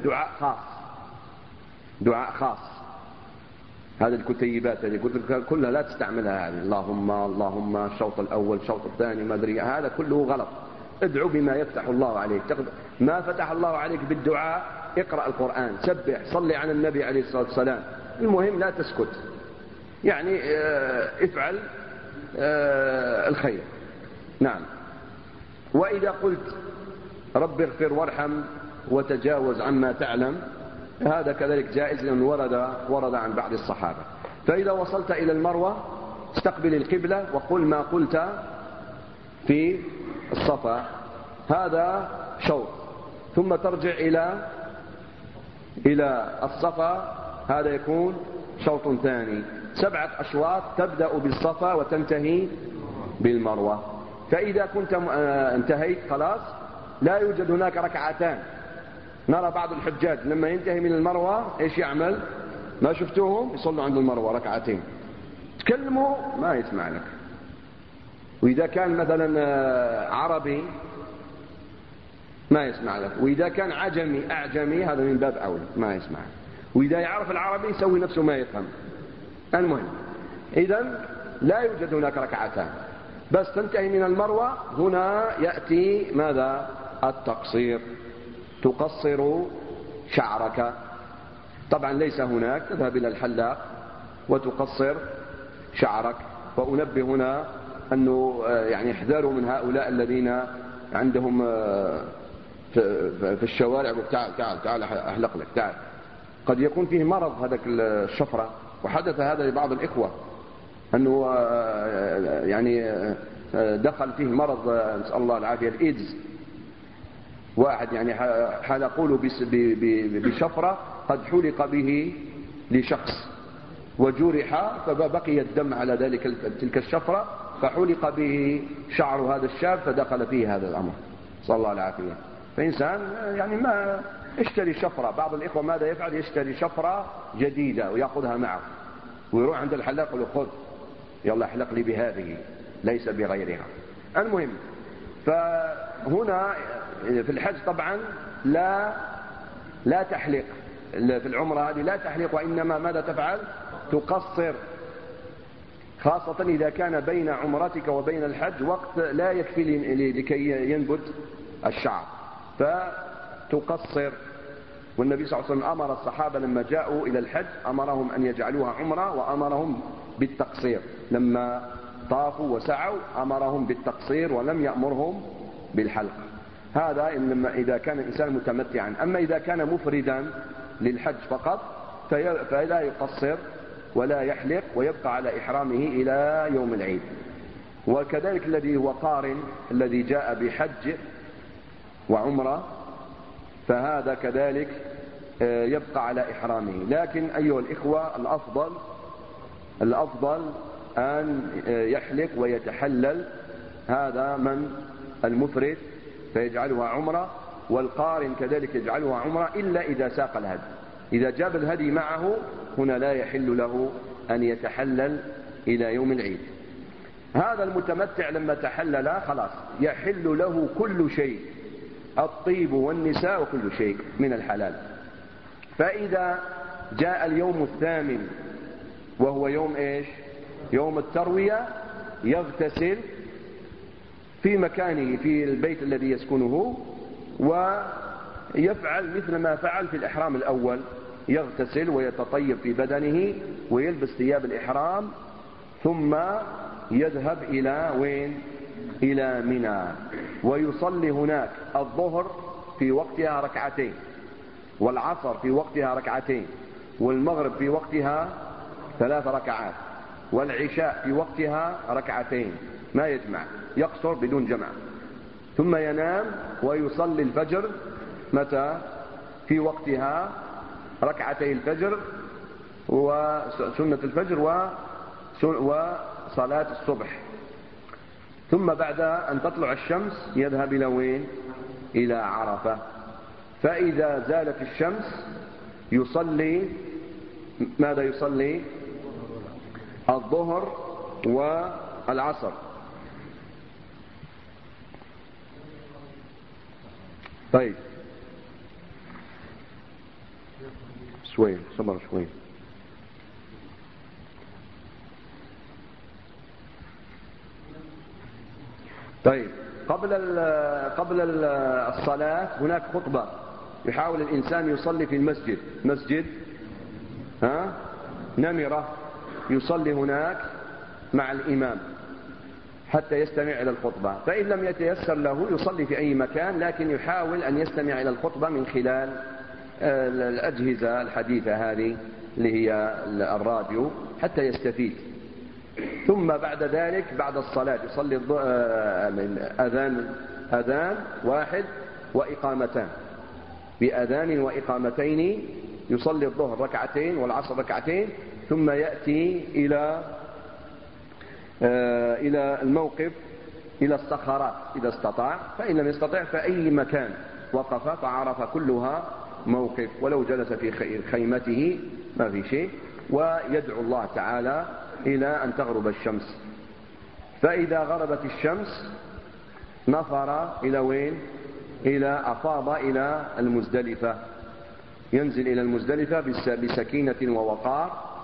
دعاء خاص. هذه الكتيبات هذه كلها لا تستعملها، هذه اللهم الشوط الأول الشوط الثاني ما أدري، هذا كله غلط. ادعو بما يفتح الله عليك. ما فتح الله عليك بالدعاء اقرأ القرآن، سبح، صلي على النبي عليه الصلاة والسلام. المهم لا تسكت، يعني افعل الخير. نعم. وإذا قلت رب اغفر وارحم وتجاوز عما تعلم، هذا كذلك جائز، لأنه ورد عن بعض الصحابة. فإذا وصلت إلى المروة استقبل القبلة وقل ما قلت في الصفا، هذا شوط. ثم ترجع إلى الصفا، هذا يكون شوط ثاني. 7 أشواط تبدأ بالصفا وتنتهي بالمروة. فإذا كنت انتهيت خلاص لا يوجد هناك ركعتان. نرى بعض الحجاج لما ينتهي من المروة ايش يعمل؟ ما شفتوهم يصلوا عند المروة 2 ركعتين، تكلموا ما يسمع لك. وإذا كان مثلا عربي ما يسمع لك، وإذا كان أعجمي هذا من باب أولى ما يسمع. وإذا يعرف العربي يسوي نفسه ما يفهم. المهم إذن لا يوجد هناك ركعتان، بس تنتهي من المروة هنا يأتي ماذا؟ التقصير. تقصر شعرك. طبعا ليس هناك، تذهب إلى الحلاق وتقصر شعرك. وأنبه هنا أنه يعني احذروا من هؤلاء الذين عندهم في الشوارع تعال أحلق لك، تعال. قد يكون فيه مرض هذاك الشفرة، وحدث هذا لبعض الإخوة أنه يعني دخل فيه مرض، نسأل الله العافية، الإيدز. واحد يعني حلقوا له بشفرة قد حلق به لشخص وجرح، فبقي الدم على تلك الشفرة، فحلق به شعر هذا الشاب فدخل فيه هذا الأمر، نسأل الله العافية. فإنسان يعني ما اشتري شفرة. بعض الإخوة ماذا يفعل؟ يشتري شفرة جديدة ويأخذها معه ويروح عند الحلاق يقول له خذ يلا احلق لي بهذه ليس بغيرها. المهم، فهنا في الحج طبعا لا تحلق، في العمرة هذه لا تحلق، وإنما ماذا تفعل؟ تقصر، خاصة إذا كان بين عمرتك وبين الحج وقت لا يكفي لكي ينبت الشعر، فتقصر. والنبي صلى الله عليه وسلم أمر الصحابة لما جاءوا إلى الحج أمرهم أن يجعلوها عمرة، وأمرهم بالتقصير. لما طافوا وسعوا أمرهم بالتقصير ولم يأمرهم بالحلق. هذا إذا كان الإنسان متمتعا. أما إذا كان مفردا للحج فقط فلا يقصر ولا يحلق ويبقى على إحرامه إلى يوم العيد. وكذلك الذي هو قارن الذي جاء بحج وعمرة فهذا كذلك يبقى على إحرامه. لكن أيها الإخوة الأفضل أن يحلق ويتحلل، هذا من المفرد فيجعلها عمرة، والقارن كذلك يجعلها عمرة إلا إذا ساق الهدي. إذا جاب الهدي معه هنا لا يحل له أن يتحلل إلى يوم العيد. هذا المتمتع لما تحلل خلاص يحل له كل شيء، الطيب والنساء وكل شيء من الحلال. فإذا جاء اليوم الثامن وهو يوم إيش؟ يوم التروية، يغتسل في مكانه في البيت الذي يسكنه ويفعل مثل ما فعل في الإحرام الأول، يغتسل ويتطيب في بدنه ويلبس ثياب الإحرام، ثم يذهب إلى وين؟ إلى منى، ويصلي هناك الظهر في وقتها ركعتين، والعصر في وقتها ركعتين، والمغرب في وقتها 3 ركعات، والعشاء في وقتها ركعتين، ما يجمع، يقصر بدون جمع. ثم ينام ويصلي الفجر متى؟ في وقتها ركعتي الفجر وسنة الفجر وصلاة الصبح. ثم بعد أن تطلع الشمس يذهب إلى وين؟ إلى عرفة. فإذا زالت الشمس يصلي ماذا؟ يصلي الظهر والعصر. طيب شوي صبر شوي. طيب قبل الصلاة هناك خطبة، يحاول الإنسان يصلي في المسجد، مسجد نمرة، يصلي هناك مع الإمام حتى يستمع إلى الخطبة. فإن لم يتيسر له يصلي في أي مكان، لكن يحاول أن يستمع إلى الخطبة من خلال الأجهزة الحديثة هذه اللي هي الراديو حتى يستفيد. ثم بعد ذلك بعد الصلاة يصلي أذان واحد وإقامتان، بأذان وإقامتين يصلي الظهر ركعتين والعصر ركعتين، ثم يأتي إلى الموقف، إلى الصخرات إذا استطاع، فإن لم يستطع فأي مكان وقف فعرف كلها موقف، ولو جلس في خيمته ما في شيء، ويدعو الله تعالى إلى أن تغرب الشمس. فإذا غربت الشمس نفر إلى وين؟ أفاض إلى المزدلفة، ينزل إلى المزدلفة بسكينة ووقار،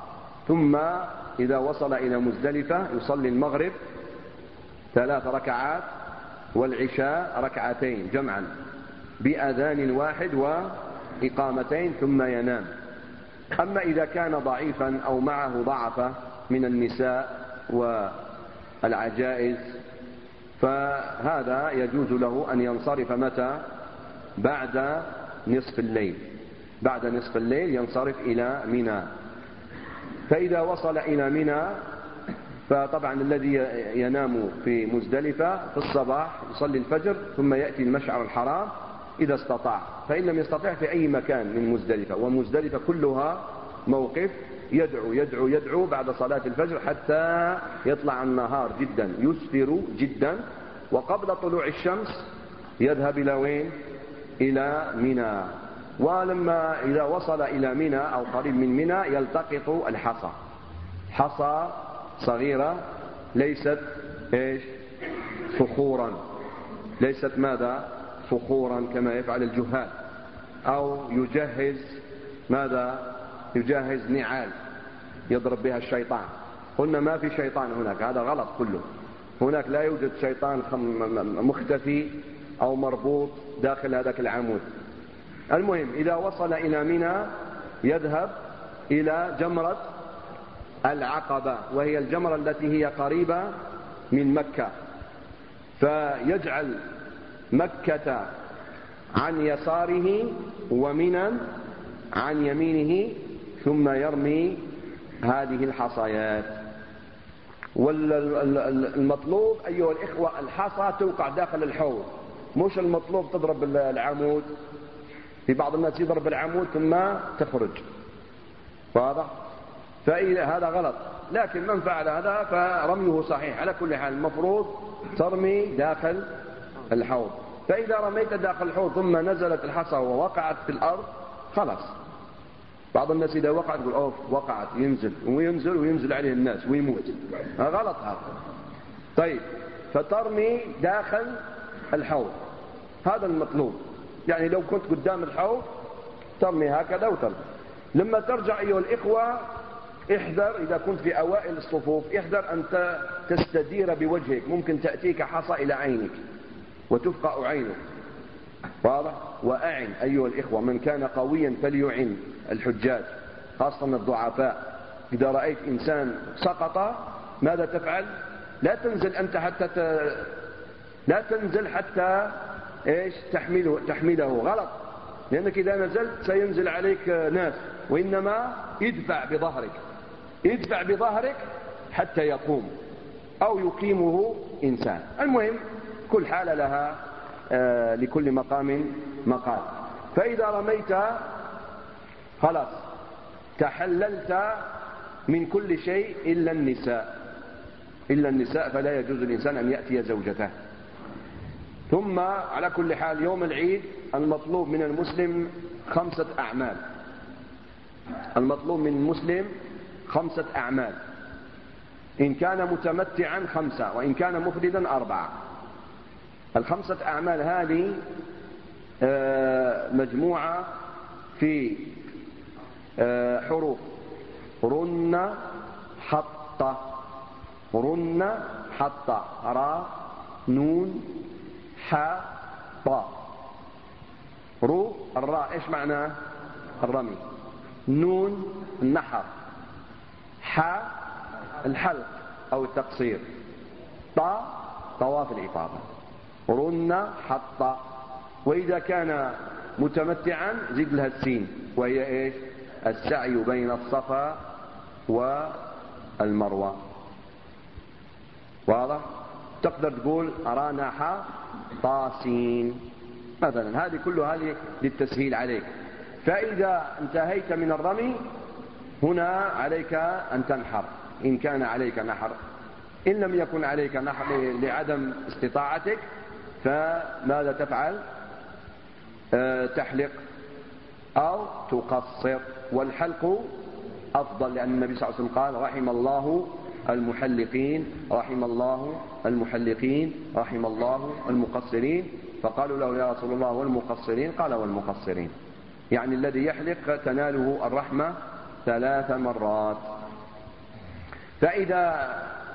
ثم إذا وصل إلى مزدلفة يصلي المغرب 3 ركعات والعشاء 2 ركعتين جمعا بأذان واحد وإقامتين ثم ينام. أما إذا كان ضعيفا أو معه ضعفة من النساء والعجائز فهذا يجوز له أن ينصرف متى؟ بعد نصف الليل. بعد نصف الليل ينصرف إلى منى. فإذا وصل إلى منى فطبعا الذي ينام في مزدلفة في الصباح يصلي الفجر ثم يأتي المشعر الحرام إذا استطاع، فإن لم يستطع في أي مكان من مزدلفة، ومزدلفة كلها موقف يدعو يدعو يدعو بعد صلاة الفجر حتى يطلع النهار جدا يسفر جدا، وقبل طلوع الشمس يذهب إلى وين؟ إلى منى. ولما إذا وصل إلى منى أو قريب من منى يلتقط الحصى، حصى صغيرة ليست إيش؟ فخورا، ليست ماذا؟ فخورا كما يفعل الجهال، أو يجهز ماذا؟ يجهز نعال يضرب بها الشيطان. قلنا ما في شيطان هناك، هذا غلط كله. هناك لا يوجد شيطان مختفي أو مربوط داخل هذاك العمود. المهم إذا وصل إلى منى يذهب إلى جمرة العقبة، وهي الجمرة التي هي قريبة من مكة، فيجعل مكة عن يساره ومنى عن يمينه ثم يرمي هذه الحصيات. والمطلوب أيها الإخوة الحصى توقع داخل الحوض، مش المطلوب تضرب العمود. في بعض الناس يضرب العمود ثم تخرج، واضح؟ فإذا هذا غلط، لكن من فعل هذا فرميه صحيح. على كل حال المفروض ترمي داخل الحوض. فإذا رميت داخل الحوض ثم نزلت الحصى ووقعت في الأرض خلاص. بعض الناس إذا وقعت يقول أوف وقعت، ينزل وينزل عليه الناس ويموت، غلط هذا. طيب فترمي داخل الحوض، هذا المطلوب. يعني لو كنت قدام الحوض ترمي هكذا وترمي. لما ترجع أيها الإخوة احذر، إذا كنت في أوائل الصفوف احذر أن تستدير بوجهك، ممكن تأتيك حصى إلى عينك وتفقأ عينك، واضح؟ وأعن أيها الإخوة، من كان قويا فليعن الحجاج خاصة الضعفاء. إذا رأيت إنسان سقط ماذا تفعل؟ لا تنزل أنت لا تنزل حتى إيش؟ تحمله، غلط، لأنك إذا نزلت سينزل عليك ناس، وإنما ادفع بظهرك حتى يقوم أو يقيمه إنسان. المهم كل حالة لها لكل مقام مقال. فإذا رميت خلاص تحللت من كل شيء إلا النساء، فلا يجوز الإنسان أن يأتي زوجته. ثم على كل حال يوم العيد المطلوب من المسلم 5 أعمال. المطلوب من المسلم 5 أعمال، إن كان متمتعا 5، وإن كان مفردا 4. ال5 أعمال هذه مجموعة في حروف: رن حط را نون ح طا. الراء ايش معناه؟ الرمي. نون النحر، ح الحلق أو التقصير، طا طواف الإفاضة. رن حط. وإذا كان متمتعا زد لها السين، وهي ايش؟ السعي بين الصفا والمروة، واضح؟ تقدر تقول رانح طاسين مثلا. هذه كلها هذه للتسهيل عليك. فإذا انتهيت من الرمي هنا عليك أن تنحر إن كان عليك نحر. إن لم يكن عليك نحر لعدم استطاعتك فماذا تفعل؟ تحلق أو تقصر، والحلق أفضل، لأن النبي صلى الله عليه وسلم قال رحم الله المحلقين رحم الله المحلقين رحم الله المقصرين. فقالوا له يا رسول الله والمقصرين؟ قال والمقصرين، يعني الذي يحلق تناله الرحمة 3 مرات. فإذا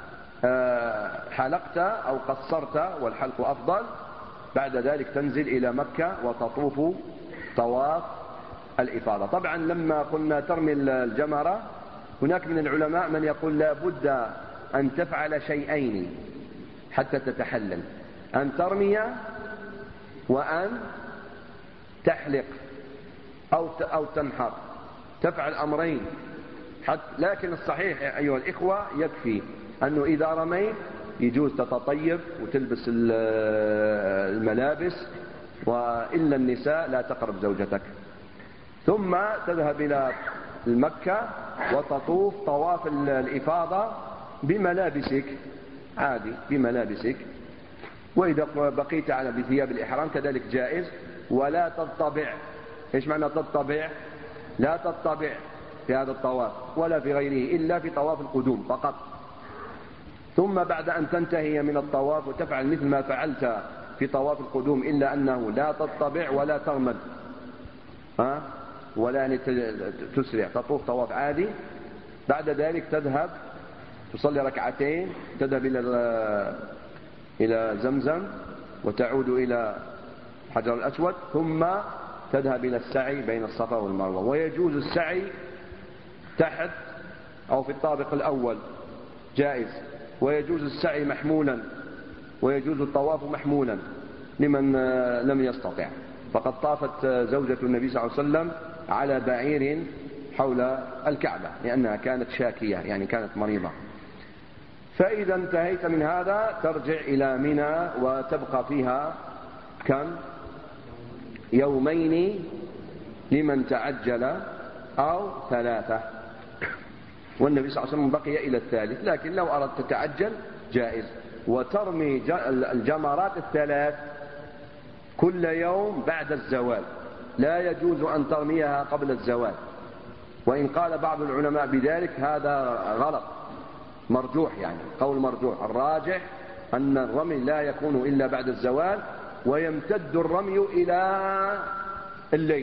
حلقت أو قصرت والحلق أفضل، بعد ذلك تنزل إلى مكة وتطوف طواف الإفاضة. طبعا لما قلنا ترمي الجمرة، هناك من العلماء من يقول لا بد أن تفعل شيئين حتى تتحلل، أن ترمي وأن تحلق أو تنحر، تفعل أمرين. لكن الصحيح أيها الإخوة يكفي أنه إذا رميت يجوز تتطيب وتلبس الملابس، وإلا النساء لا تقرب زوجتك، ثم تذهب إلى مكة وتطوف طواف الإفاضة بملابسك عادي، بملابسك. وإذا بقيت على بثياب الإحرام كذلك جائز، ولا تطبع. إيش معنى تطبع؟ لا تطبع في هذا الطواف ولا في غيره إلا في طواف القدوم فقط. ثم بعد أن تنتهي من الطواف وتفعل مثل ما فعلت في طواف القدوم، إلا أنه لا تطبع ولا ترمد ولا تسرع، تطوف طواف عادي. بعد ذلك تذهب تصلي ركعتين، تذهب إلى زمزم وتعود إلى حجر الأسود، ثم تذهب إلى السعي بين الصفا والمروة. ويجوز السعي تحت أو في الطابق الأول جائز، ويجوز السعي محمولا، ويجوز الطواف محمولا لمن لم يستطع. فقد طافت زوجة النبي صلى الله عليه وسلم على بعير حول الكعبة لأنها كانت شاكية، يعني كانت مريضة. فإذا انتهيت من هذا ترجع إلى منى وتبقى فيها كم؟ يومين لمن تعجل أو 3. والنبي صلى الله عليه وسلم بقي إلى الثالث، لكن لو أردت تتعجل جائز. وترمي الجمرات 3 كل يوم بعد الزوال، لا يجوز أن ترميها قبل الزوال. وإن قال بعض العلماء بذلك هذا غلط مرجوح، يعني قول مرجوح. الراجح أن الرمي لا يكون إلا بعد الزوال، ويمتد الرمي إلى الليل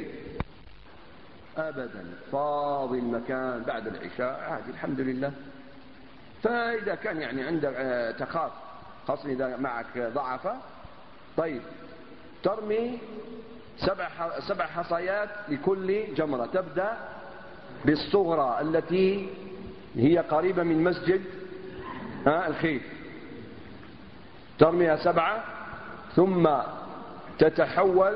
أبدا، فاضي المكان بعد العشاء عادي الحمد لله. فإذا كان يعني عندك تخاف، خاصة إذا معك ضعفة، طيب ترمي 7 حصيات لكل جمرة. تبدأ بالصغرى التي هي قريبة من مسجد الخيف، ترميها 7، ثم تتحول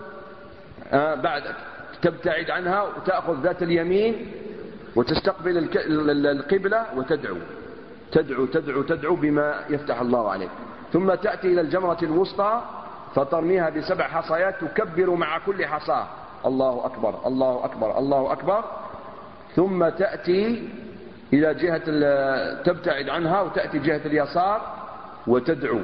بعد تبتعد عنها وتأخذ ذات اليمين وتستقبل القبلة وتدعو تدعو تدعو تدعو بما يفتح الله عليك. ثم تأتي إلى الجمرة الوسطى فترميها ب7 حصيات، تكبر مع كل حصاة الله أكبر الله أكبر الله أكبر. ثم تأتي إلى جهة تبتعد عنها وتأتي جهة اليسار وتدعو،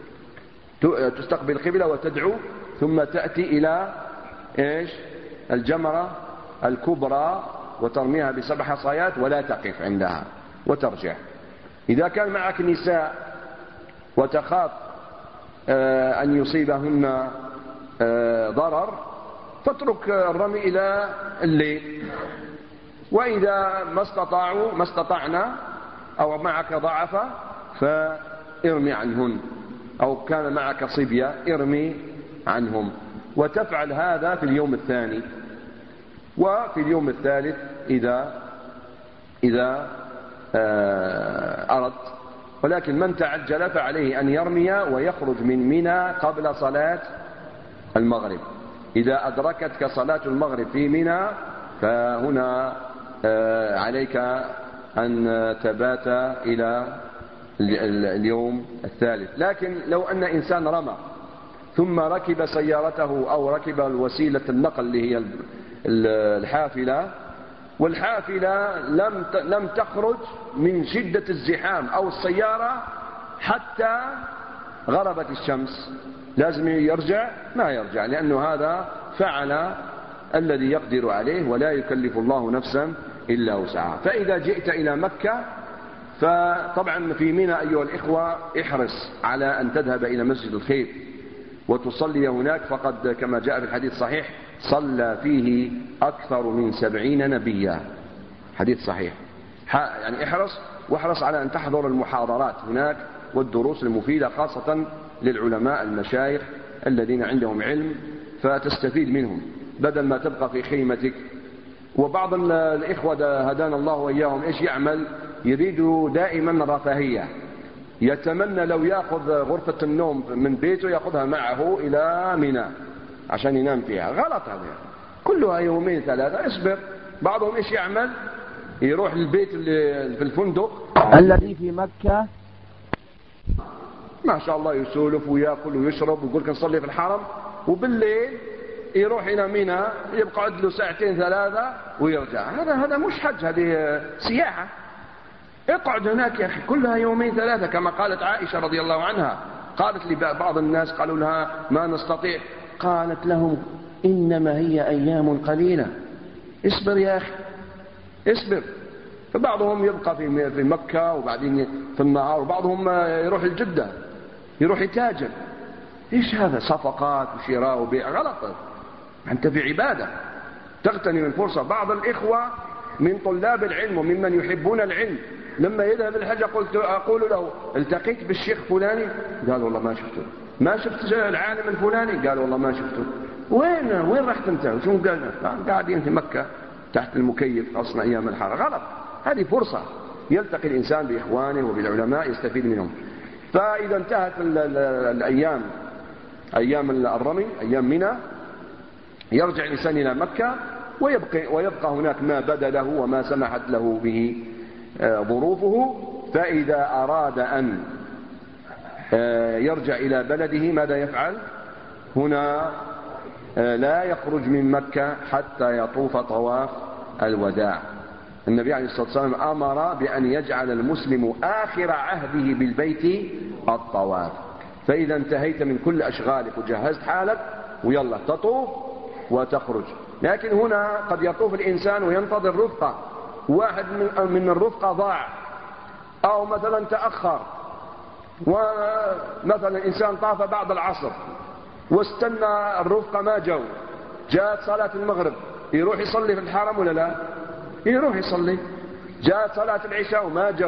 تستقبل القبلة وتدعو. ثم تأتي إلى إيش؟ الجمرة الكبرى وترميها ب7 حصيات ولا تقف عندها وترجع. إذا كان معك نساء وتخاف أن يصيبهن ضرر فاترك الرمي إلى الليل. وإذا ما استطعنا أو معك ضعفة فارمي عنهن، أو كان معك صبية ارمي عنهم. وتفعل هذا في اليوم الثاني وفي اليوم الثالث إذا أردت. ولكن من تعجل فعليه أن يرمي ويخرج من منى قبل صلاة المغرب. إذا أدركتك صلاة المغرب في منى فهنا عليك أن تبات إلى اليوم الثالث. لكن لو أن إنسان رمى ثم ركب سيارته أو ركب الوسيلة النقل اللي هي الحافلة، والحافلة لم تخرج من شدة الزحام أو السيارة حتى غربت الشمس، لازم يرجع؟ ما يرجع، لأنه هذا فعل الذي يقدر عليه ولا يكلف الله نفسا إلا وسعها. فإذا جئت إلى مكة فطبعا في منى أيها الإخوة احرص على أن تذهب إلى مسجد الخيف وتصلي هناك، فقد كما جاء في الحديث الصحيح صلى فيه أكثر من 70 نبيا، حديث صحيح. يعني احرص واحرص على أن تحضر المحاضرات هناك والدروس المفيدة خاصة للعلماء المشايخ الذين عندهم علم، فتستفيد منهم بدل ما تبقى في خيمتك. وبعض الإخوة هدانا الله وإياهم إيش يعمل؟ يريد دائما رفاهية، يتمنى لو يأخذ غرفة النوم من بيته يأخذها معه إلى منى عشان ينام فيها. غلط هذا، كلها يومين ثلاثة. اصبر. بعضهم إيش يعمل؟ يروح للبيت اللي في الفندق الذي في مكة، ما شاء الله، يسولف ويأكل ويشرب ويقول نصلي في الحرم، وبالليل يروح إلى منى يبقى له ساعتين ثلاثة ويرجع. هذا مش حج، هذه سياحة. اقعد هناك يا أخي، كلها يومين ثلاثة، كما قالت عائشة رضي الله عنها. قالت لبعض الناس قالوا لها ما نستطيع، قالت لهم إنما هي أيام قليلة، اصبر يا أخي اصبر. فبعضهم يبقى في مكة وبعدين في النهار، وبعضهم يروح الجدة يروح يتاجر. ايش هذا؟ صفقات وشراء وبيع. غلط. أنت في عبادة، تغتنم الفرصة. بعض الإخوة من طلاب العلم وممن يحبون العلم لما يذهب الحج أقول له التقيت بالشيخ فلاني؟ قال والله ما شفته. ما شفت العالم الفلاني؟ قال والله ما شفته. وين رحت انت؟ وشو قال؟ قاعدين في مكة تحت المكيف أصلا أيام الحر. غلط. هذه فرصة يلتقي الإنسان بإخوانه وبالعلماء يستفيد منهم. فإذا انتهت الأيام، أيام الرمي، أيام منى، يرجع الإنسان إلى مكة ويبقى هناك ما بدا له وما سمحت له به ظروفه. فإذا أراد أن يرجع إلى بلده ماذا يفعل؟ هنا لا يخرج من مكة حتى يطوف طواف الوداع. النبي عليه الصلاة والسلام أمر بأن يجعل المسلم آخر عهده بالبيت الطواف. فإذا انتهيت من كل أشغالك وجهزت حالك ويلا تطوف وتخرج. لكن هنا قد يطوف الإنسان وينتظر رفقة، واحد من الرفقة ضاع أو مثلا تأخر، ومثلا الإنسان طاف بعد العصر واستنى الرفقة ما جو، جاءت صلاة المغرب، يروح يصلي في الحرم ولا لا؟ يروح يصلي. جاءت صلاة العشاء وما جو،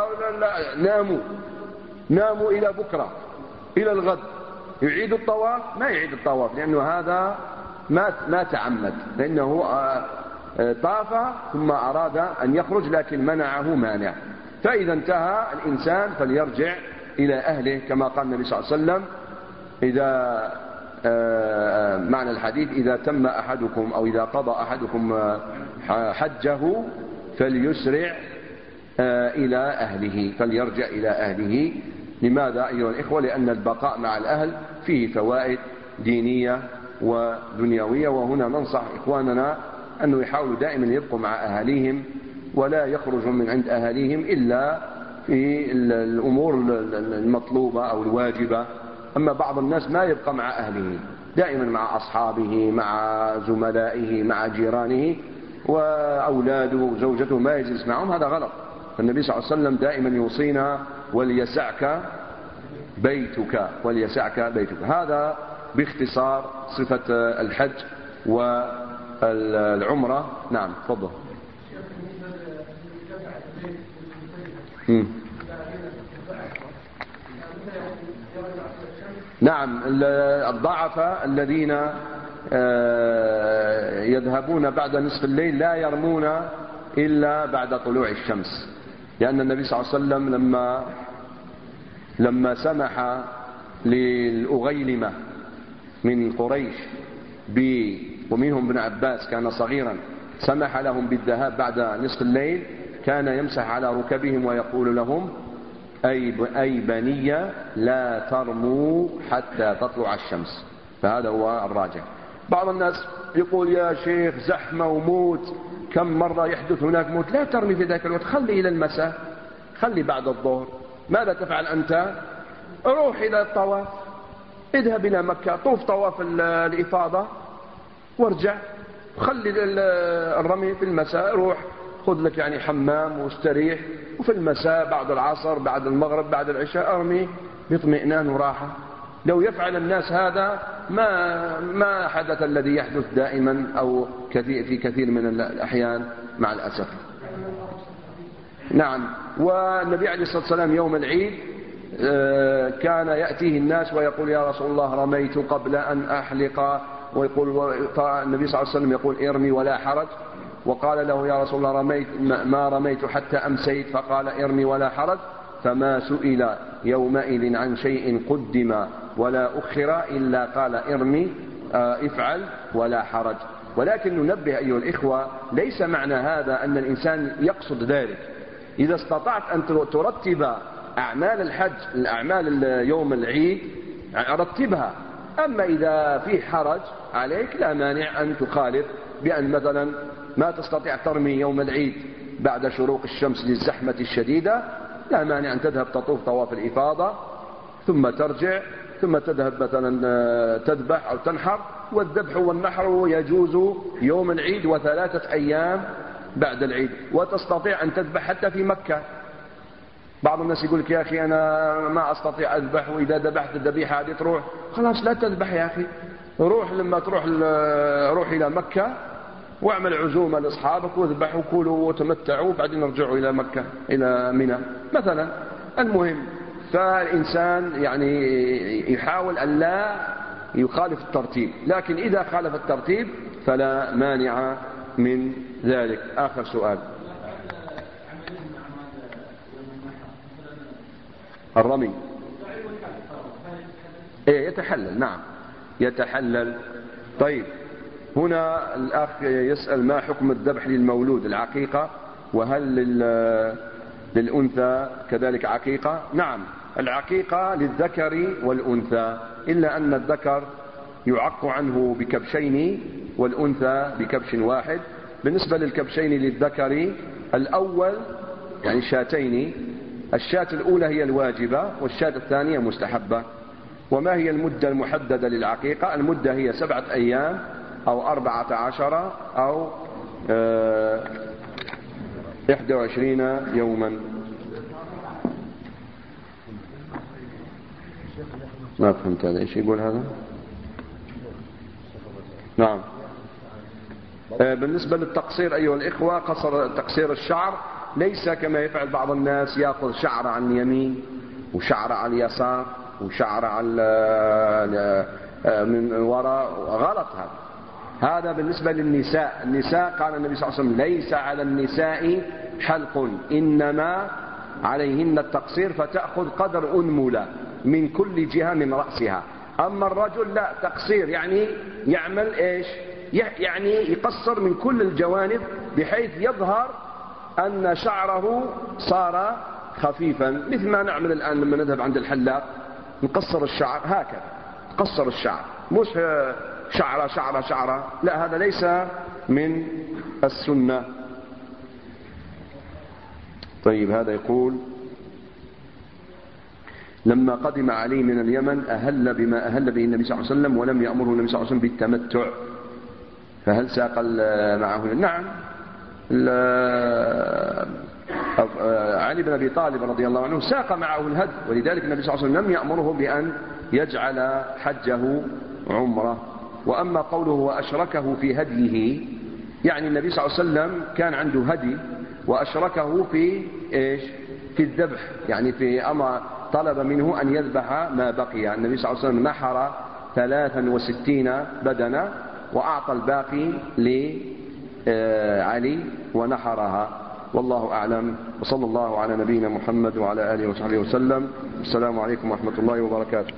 ناموا إلى بكرة إلى الغد، يعيد الطواف؟ ما يعيد الطواف، لأنه هذا ما تعمد، لأنه طاف ثم أراد أن يخرج لكن منعه مانع. فإذا انتهى الإنسان فليرجع إلى أهله كما قال النبي صلى الله عليه وسلم. إذا معنى الحديث إذا تم أحدكم أو إذا قضى أحدكم حجه فليسرع إلى أهله، فليرجع إلى أهله. لماذا أيها الإخوة؟ لأن البقاء مع الأهل فيه فوائد دينية ودنيوية. وهنا ننصح إخواننا أنه يحاولوا دائما يبقوا مع أهاليهم ولا يخرجوا من عند أهاليهم إلا في الأمور المطلوبة أو الواجبة. أما بعض الناس ما يبقى مع أهله، دائما مع أصحابه، مع زملائه، مع جيرانه، وأولاده وزوجته ما يجلس معهم. هذا غلط. النبي صلى الله عليه وسلم دائما يوصينا وليسعك بيتك، وليسعك بيتك. هذا باختصار صفة الحج والعمرة. نعم تفضل. نعم، الضعفاء الذين يذهبون بعد نصف الليل لا يرمون إلا بعد طلوع الشمس، لأن النبي صلى الله عليه وسلم لما سمح للأغيلمة من قريش ومنهم ابن عباس كان صغيرا، سمح لهم بالذهاب بعد نصف الليل، كان يمسح على ركبهم ويقول لهم أي بني لا ترموا حتى تطلع الشمس. فهذا هو الراجح. بعض الناس يقول يا شيخ زحمة وموت، كم مرة يحدث هناك موت. لا ترمي في ذاك الوقت، خلي إلى المساء، خلي بعد الظهر. ماذا تفعل أنت؟ روح إلى الطواف، اذهب إلى مكة، طوف طواف الإفاضة وارجع، خلي الرمي في المساء، روح خذ لك يعني حمام واستريح، وفي المساء بعد العصر بعد المغرب بعد العشاء ارمي باطمئنان وراحة. لو يفعل الناس هذا ما حدث الذي يحدث دائما أو في كثير من الأحيان مع الأسف. نعم. والنبي عليه الصلاة والسلام يوم العيد كان يأتيه الناس ويقول يا رسول الله رميت قبل أن أحلق، ويقول النبي صلى الله عليه وسلم يقول ارمي ولا حرج، وقال له يا رسول الله رميت ما رميت حتى أمسيت، فقال ارمي ولا حرج. فما سئل يومئذ عن شيء قدم ولا أخر إلا قال ارمي افعل ولا حرج. ولكن ننبه أيها الإخوة، ليس معنى هذا أن الإنسان يقصد ذلك. إذا استطعت أن ترتب أعمال الحج الأعمال يوم العيد رتبها، أما إذا في حرج عليك لا مانع أن تخالف، بأن مثلا ما تستطيع ترمي يوم العيد بعد شروق الشمس للزحمة الشديدة، لا مانع أن تذهب تطوف طواف الإفاضة ثم ترجع، ثم تذهب مثلا تذبح أو تنحر، والذبح والنحر يجوز يوم العيد و3 أيام بعد العيد. وتستطيع أن تذبح حتى في مكة. بعض الناس يقول لك يا أخي أنا ما أستطيع أذبح، وإذا ذبحت الذبيحة هذه تروح، خلاص لا تذبح يا أخي، روح لما روح إلى مكة واعمل عزومة لأصحابك واذبحوا وكلوا وتمتعوا، بعدين ارجعوا إلى مكة إلى منى مثلا. المهم فالإنسان يعني يحاول أن لا يخالف الترتيب، لكن إذا خالف الترتيب فلا مانع من ذلك. آخر سؤال. الرمي يتحلل، نعم يتحلل. طيب هنا الأخ يسأل ما حكم الذبح للمولود العقيقة، وهل للأنثى كذلك عقيقة؟ نعم العقيقة للذكر والأنثى، إلا أن الذكر يعق عنه بكبشين والأنثى بكبش واحد. بالنسبة للكبشين للذكر الأول يعني شاتين، الشاة الأولى هي الواجبة والشاة الثانية مستحبة. وما هي المدة المحددة للعقيقة؟ المدة هي 7 أيام أو 14 أو 21 يوما. ما فهمت هذا إيش يقول هذا؟ نعم. بالنسبة للتقصير أيها الإخوة، تقصير الشعر ليس كما يفعل بعض الناس، يأخذ شعر عن اليمين وشعر على اليسار وشعر على من وراء، غلط هذا بالنسبة للنساء. النساء قال النبي صلى الله عليه وسلم ليس على النساء حلق إنما عليهن التقصير، فتأخذ قدر أنملة من كل جهة من رأسها. أما الرجل لا، تقصير يعني يعمل إيش؟ يعني يقصر من كل الجوانب بحيث يظهر أن شعره صار خفيفا، مثل ما نعمل الآن لما نذهب عند الحلاق نقصر الشعر هكذا، قصر الشعر مش شعرة شعرة شعرة، لا هذا ليس من السنة. طيب هذا يقول لما قدم علي من اليمن أهل بما أهل به النبي صلى الله عليه وسلم، ولم يأمره النبي صلى الله عليه وسلم بالتمتع، فهل ساق معه؟ نعم. علي بن أبي طالب رضي الله عنه ساق معه الهدي، ولذلك النبي صلى الله عليه وسلم لم يأمره بأن يجعل حجه عمره. وأما قوله وأشركه في هديه، يعني النبي صلى الله عليه وسلم كان عنده هدي وأشركه في إيش؟ في الذبح، يعني في أمر طلب منه أن يذبح ما بقي. النبي صلى الله عليه وسلم نحر 63 بدنة وأعطى الباقي لعلي ونحرها، والله أعلم. وصلى الله على نبينا محمد وعلى آله وصحبه وسلم. السلام عليكم ورحمة الله وبركاته.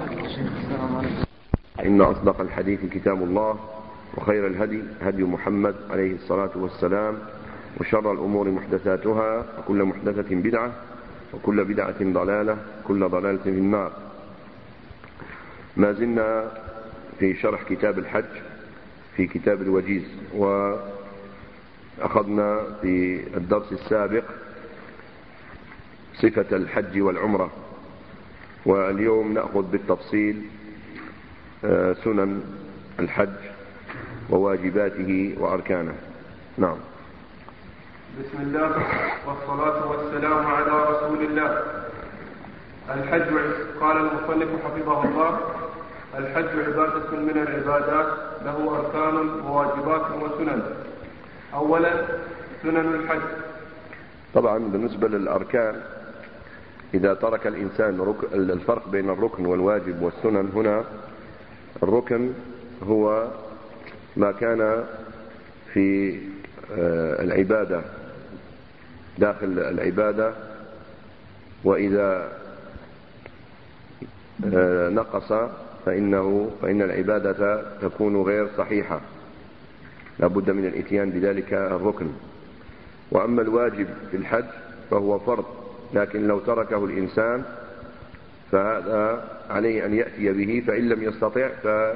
إن أصدق الحديث كتاب الله، وخير الهدي هدي محمد عليه الصلاة والسلام، وشر الأمور محدثاتها، وكل محدثة بدعة، وكل بدعة ضلالة، كل ضلالة في النار. ما زلنا في شرح كتاب الحج في كتاب الوجيز، وأخذنا في الدرس السابق صفة الحج والعمرة، واليوم نأخذ بالتفصيل سنن الحج وواجباته وأركانه. نعم. بسم الله والصلاة والسلام على رسول الله. الحج، قال المصنف حفظه الله: الحج عبادة من العبادات، له أركان وواجبات وسنن. أولا سنن الحج: طبعا بالنسبة للأركان، إذا ترك الإنسان الفرق بين الركن والواجب والسنن، هنا الركن هو ما كان في العبادة داخل العبادة، وإذا نقص فإن العبادة تكون غير صحيحة، لابد من الإتيان بذلك الركن. وأما الواجب في الحج فهو فرض، لكن لو تركه الإنسان فهذا عليه أن يأتي به، فإن لم يستطع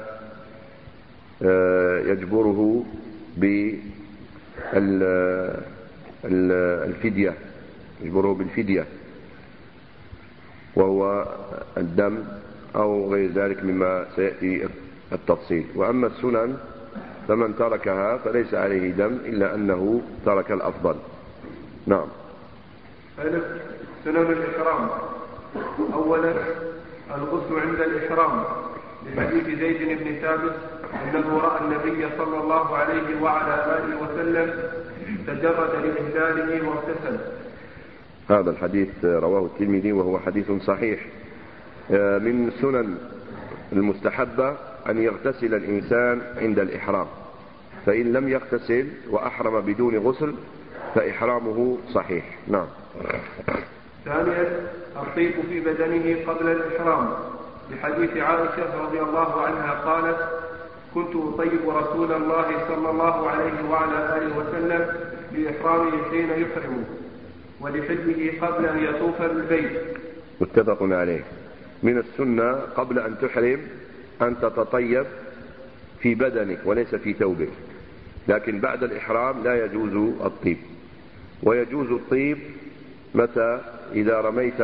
فيجبره بالفدية، يجبره بالفدية، وهو الدم أو غير ذلك مما سيأتي التفصيل. وأما السنن فمن تركها فليس عليه دم إلا أنه ترك الأفضل. نعم. سنن الإحرام: أولا الغسل عند الإحرام، لحديث زيد بن ثابت أنه رأى النبي صلى الله عليه وعلى آله وسلم تجرد لإهلاله واغتسل. هذا الحديث رواه الترمذي وهو حديث صحيح. من سنن المستحبة أن يغتسل الإنسان عند الإحرام، فإن لم يغتسل وأحرم بدون غسل فإحرامه صحيح. نعم. ثانيا الطيب في بدنه قبل الإحرام، لحديث عائشة رضي الله عنها قالت: كنت أطيب رسول الله صلى الله عليه وعلى آله وسلم بإحرامه حين يحرم، ولحله قبل أن يطوف بالبيت. متفق عليه. من السنة قبل أن تحرم أن تتطيب في بدنك وليس في ثوبك، لكن بعد الإحرام لا يجوز الطيب. ويجوز الطيب متى؟ إذا رميت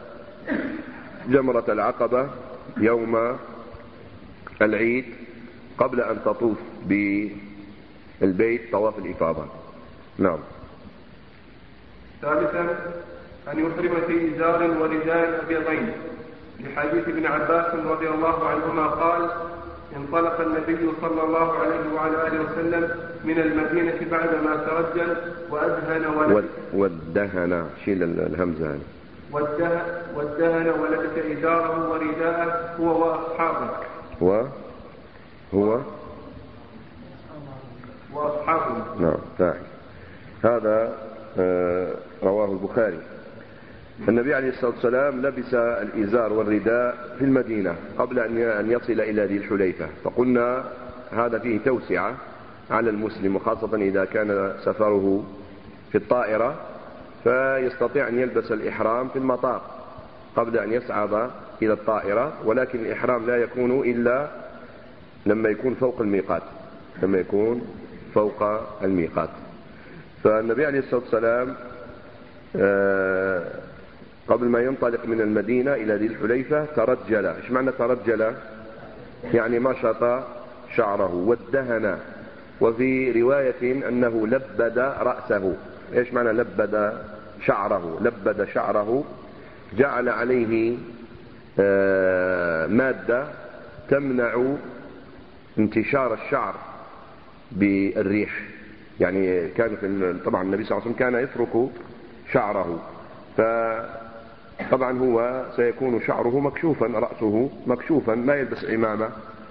جمرة العقبة يوم العيد قبل أن تطوف بالبيت طواف الإفاضة. نعم. ثالثا أن يحرم في إزار ورداء أبيضين، لحديث ابن عباس رضي الله عنهما قال: انطلق النبي صلى الله عليه وعلى آله وسلم من المدينة بعدما ترجل والدهن شيل الهمزة، والدهن ولبس إزاره ورداءه هو وأصحابه. وأصحابه. نعم. هذا رواه البخاري. النبي عليه الصلاة والسلام لبس الإزار والرداء في المدينة قبل أن يصل إلى ذي الحليفة، فقلنا هذا فيه توسعة على المسلم، وخاصة إذا كان سفره في الطائرة فيستطيع أن يلبس الإحرام في المطار قبل أن يصعد إلى الطائرة، ولكن الإحرام لا يكون إلا لما يكون فوق الميقات. فالنبي عليه الصلاة والسلام قبل ما ينطلق من المدينة إلى ذي الحليفة ترجل. إيش معنى ترجل؟ يعني مشط شعره. والدهن، وفي رواية أنه لبد رأسه. إيش معنى لبد شعره؟ لبد شعره، جعل عليه مادة تمنع انتشار الشعر بالريح. يعني كان طبعا النبي صلى الله عليه وسلم كان يترك شعره، فطبعا هو سيكون شعره مكشوفا، رأسه مكشوفا، ما يلبس عمامة،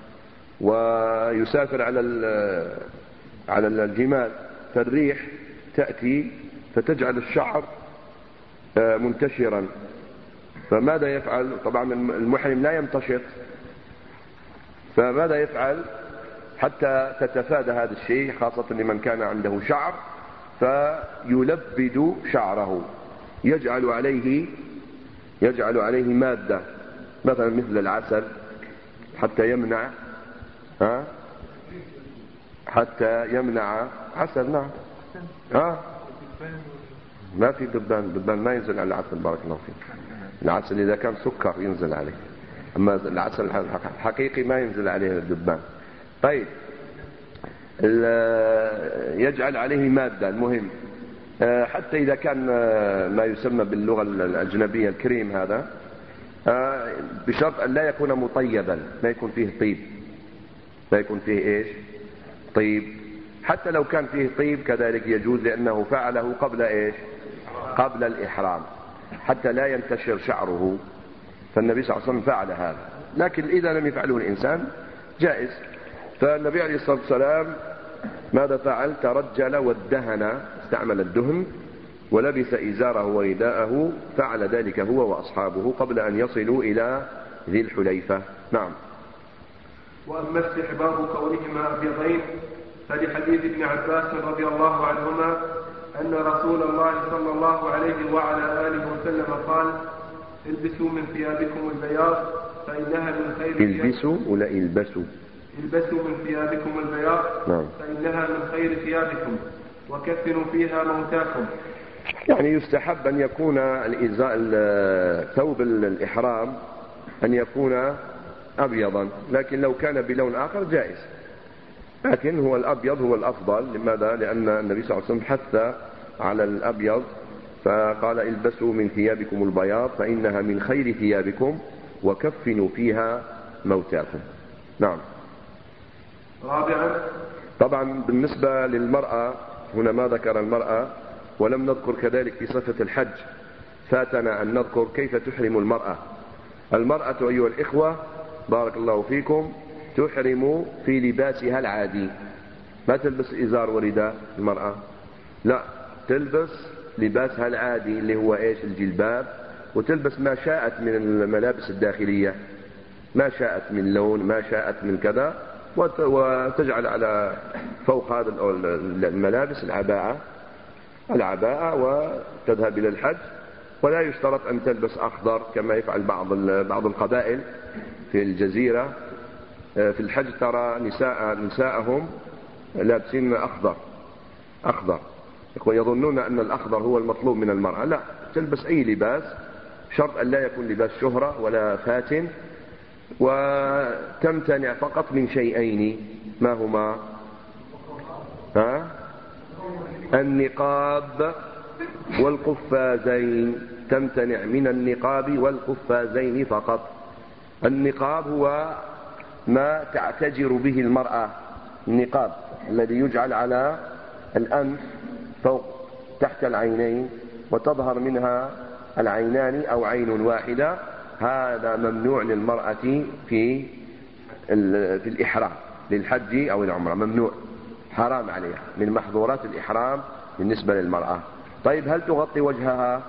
ويسافر على الجمال، فالريح تأتي فتجعل الشعر منتشرا. فماذا يفعل؟ طبعا المحرم لا يمتشط، فماذا يفعل حتى تتفادى هذا الشيء، خاصة لمن كان عنده شعر؟ فيلبد شعره، يجعل عليه مادة مثلا مثل العسل حتى يمنع عسل. نعم. ما في دبان ما ينزل على العسل، بارك الله فيك. العسل إذا كان سكر ينزل عليه، أما العسل الحقيقي ما ينزل عليه الدبان. طيب، يجعل عليه مادة. المهم حتى إذا كان ما يسمى باللغة الأجنبية الكريم هذا، بشرط أن لا يكون مطيبا، لا يكون فيه طيب، لا يكون فيه طيب. حتى لو كان فيه طيب كذلك يجوز، لأنه فعله قبل قبل الإحرام حتى لا ينتشر شعره، فالنبي صلى الله عليه وسلم فعل هذا. لكن إذا لم يفعله الإنسان جائز. فالنبي عليه الصلاة والسلام ماذا فعل؟ ترجل وادهن، استعمل الدهن ولبس إزاره ورداءه، فعل ذلك هو وأصحابه قبل أن يصلوا إلى ذي الحليفة. نعم. وأما استحباب كونهما أبيضين فلحديث ابن عباس رضي الله عنهما أن رسول الله صلى الله عليه وعلى آله وسلم قال: البسوا من ثيابكم البياض فإنها من خير البسوا ولا البسوا؟ البسوا من ثيابكم البياض فإنها من خير ثيابكم وكفنوا فيها موتاكم. يعني يستحب أن يكون ثوب الإحرام أن يكون أبيضا، لكن لو كان بلون آخر جائز، لكن هو الأبيض هو الأفضل. لماذا؟ لأن النبي صلى الله عليه وسلم حث على الأبيض، فقال: البسوا من ثيابكم البياض فإنها من خير ثيابكم وكفنوا فيها موتاكم. نعم. رابعا، طبعا بالنسبة للمرأة هنا ما ذكر المرأة، ولم نذكر كذلك في صفة الحج، فاتنا أن نذكر كيف تحرم المرأة. المرأة أيها الإخوة بارك الله فيكم تحرم في لباسها العادي، ما تلبس إزار ورداء المرأة، لا، تلبس لباسها العادي اللي هو إيش؟ الجلباب، وتلبس ما شاءت من الملابس الداخلية، ما شاءت من لون، ما شاءت من كذا، وتجعل على فوق هذا الملابس العباءة وتذهب إلى الحج. ولا يشترط أن تلبس أخضر كما يفعل بعض القبائل في الجزيرة. في الحج ترى نساءهم لابسين أخضر، يظنون أن الأخضر هو المطلوب من المرأة. لا، تلبس أي لباس، شرط أن لا يكون لباس شهرة ولا فاتن، وتمتنع فقط من شيئين. ما هما؟ النقاب والقفازين. تمتنع من النقاب والقفازين فقط. النقاب هو ما تعتجر به المرأة، النقاب الذي يجعل على الأنف فوق تحت العينين وتظهر منها العينان أو عين واحدة، هذا ممنوع للمرأة في الإحرام للحج أو العمرة، ممنوع، حرام عليها، من محظورات الإحرام بالنسبة للمرأة. طيب هل تغطي وجهها؟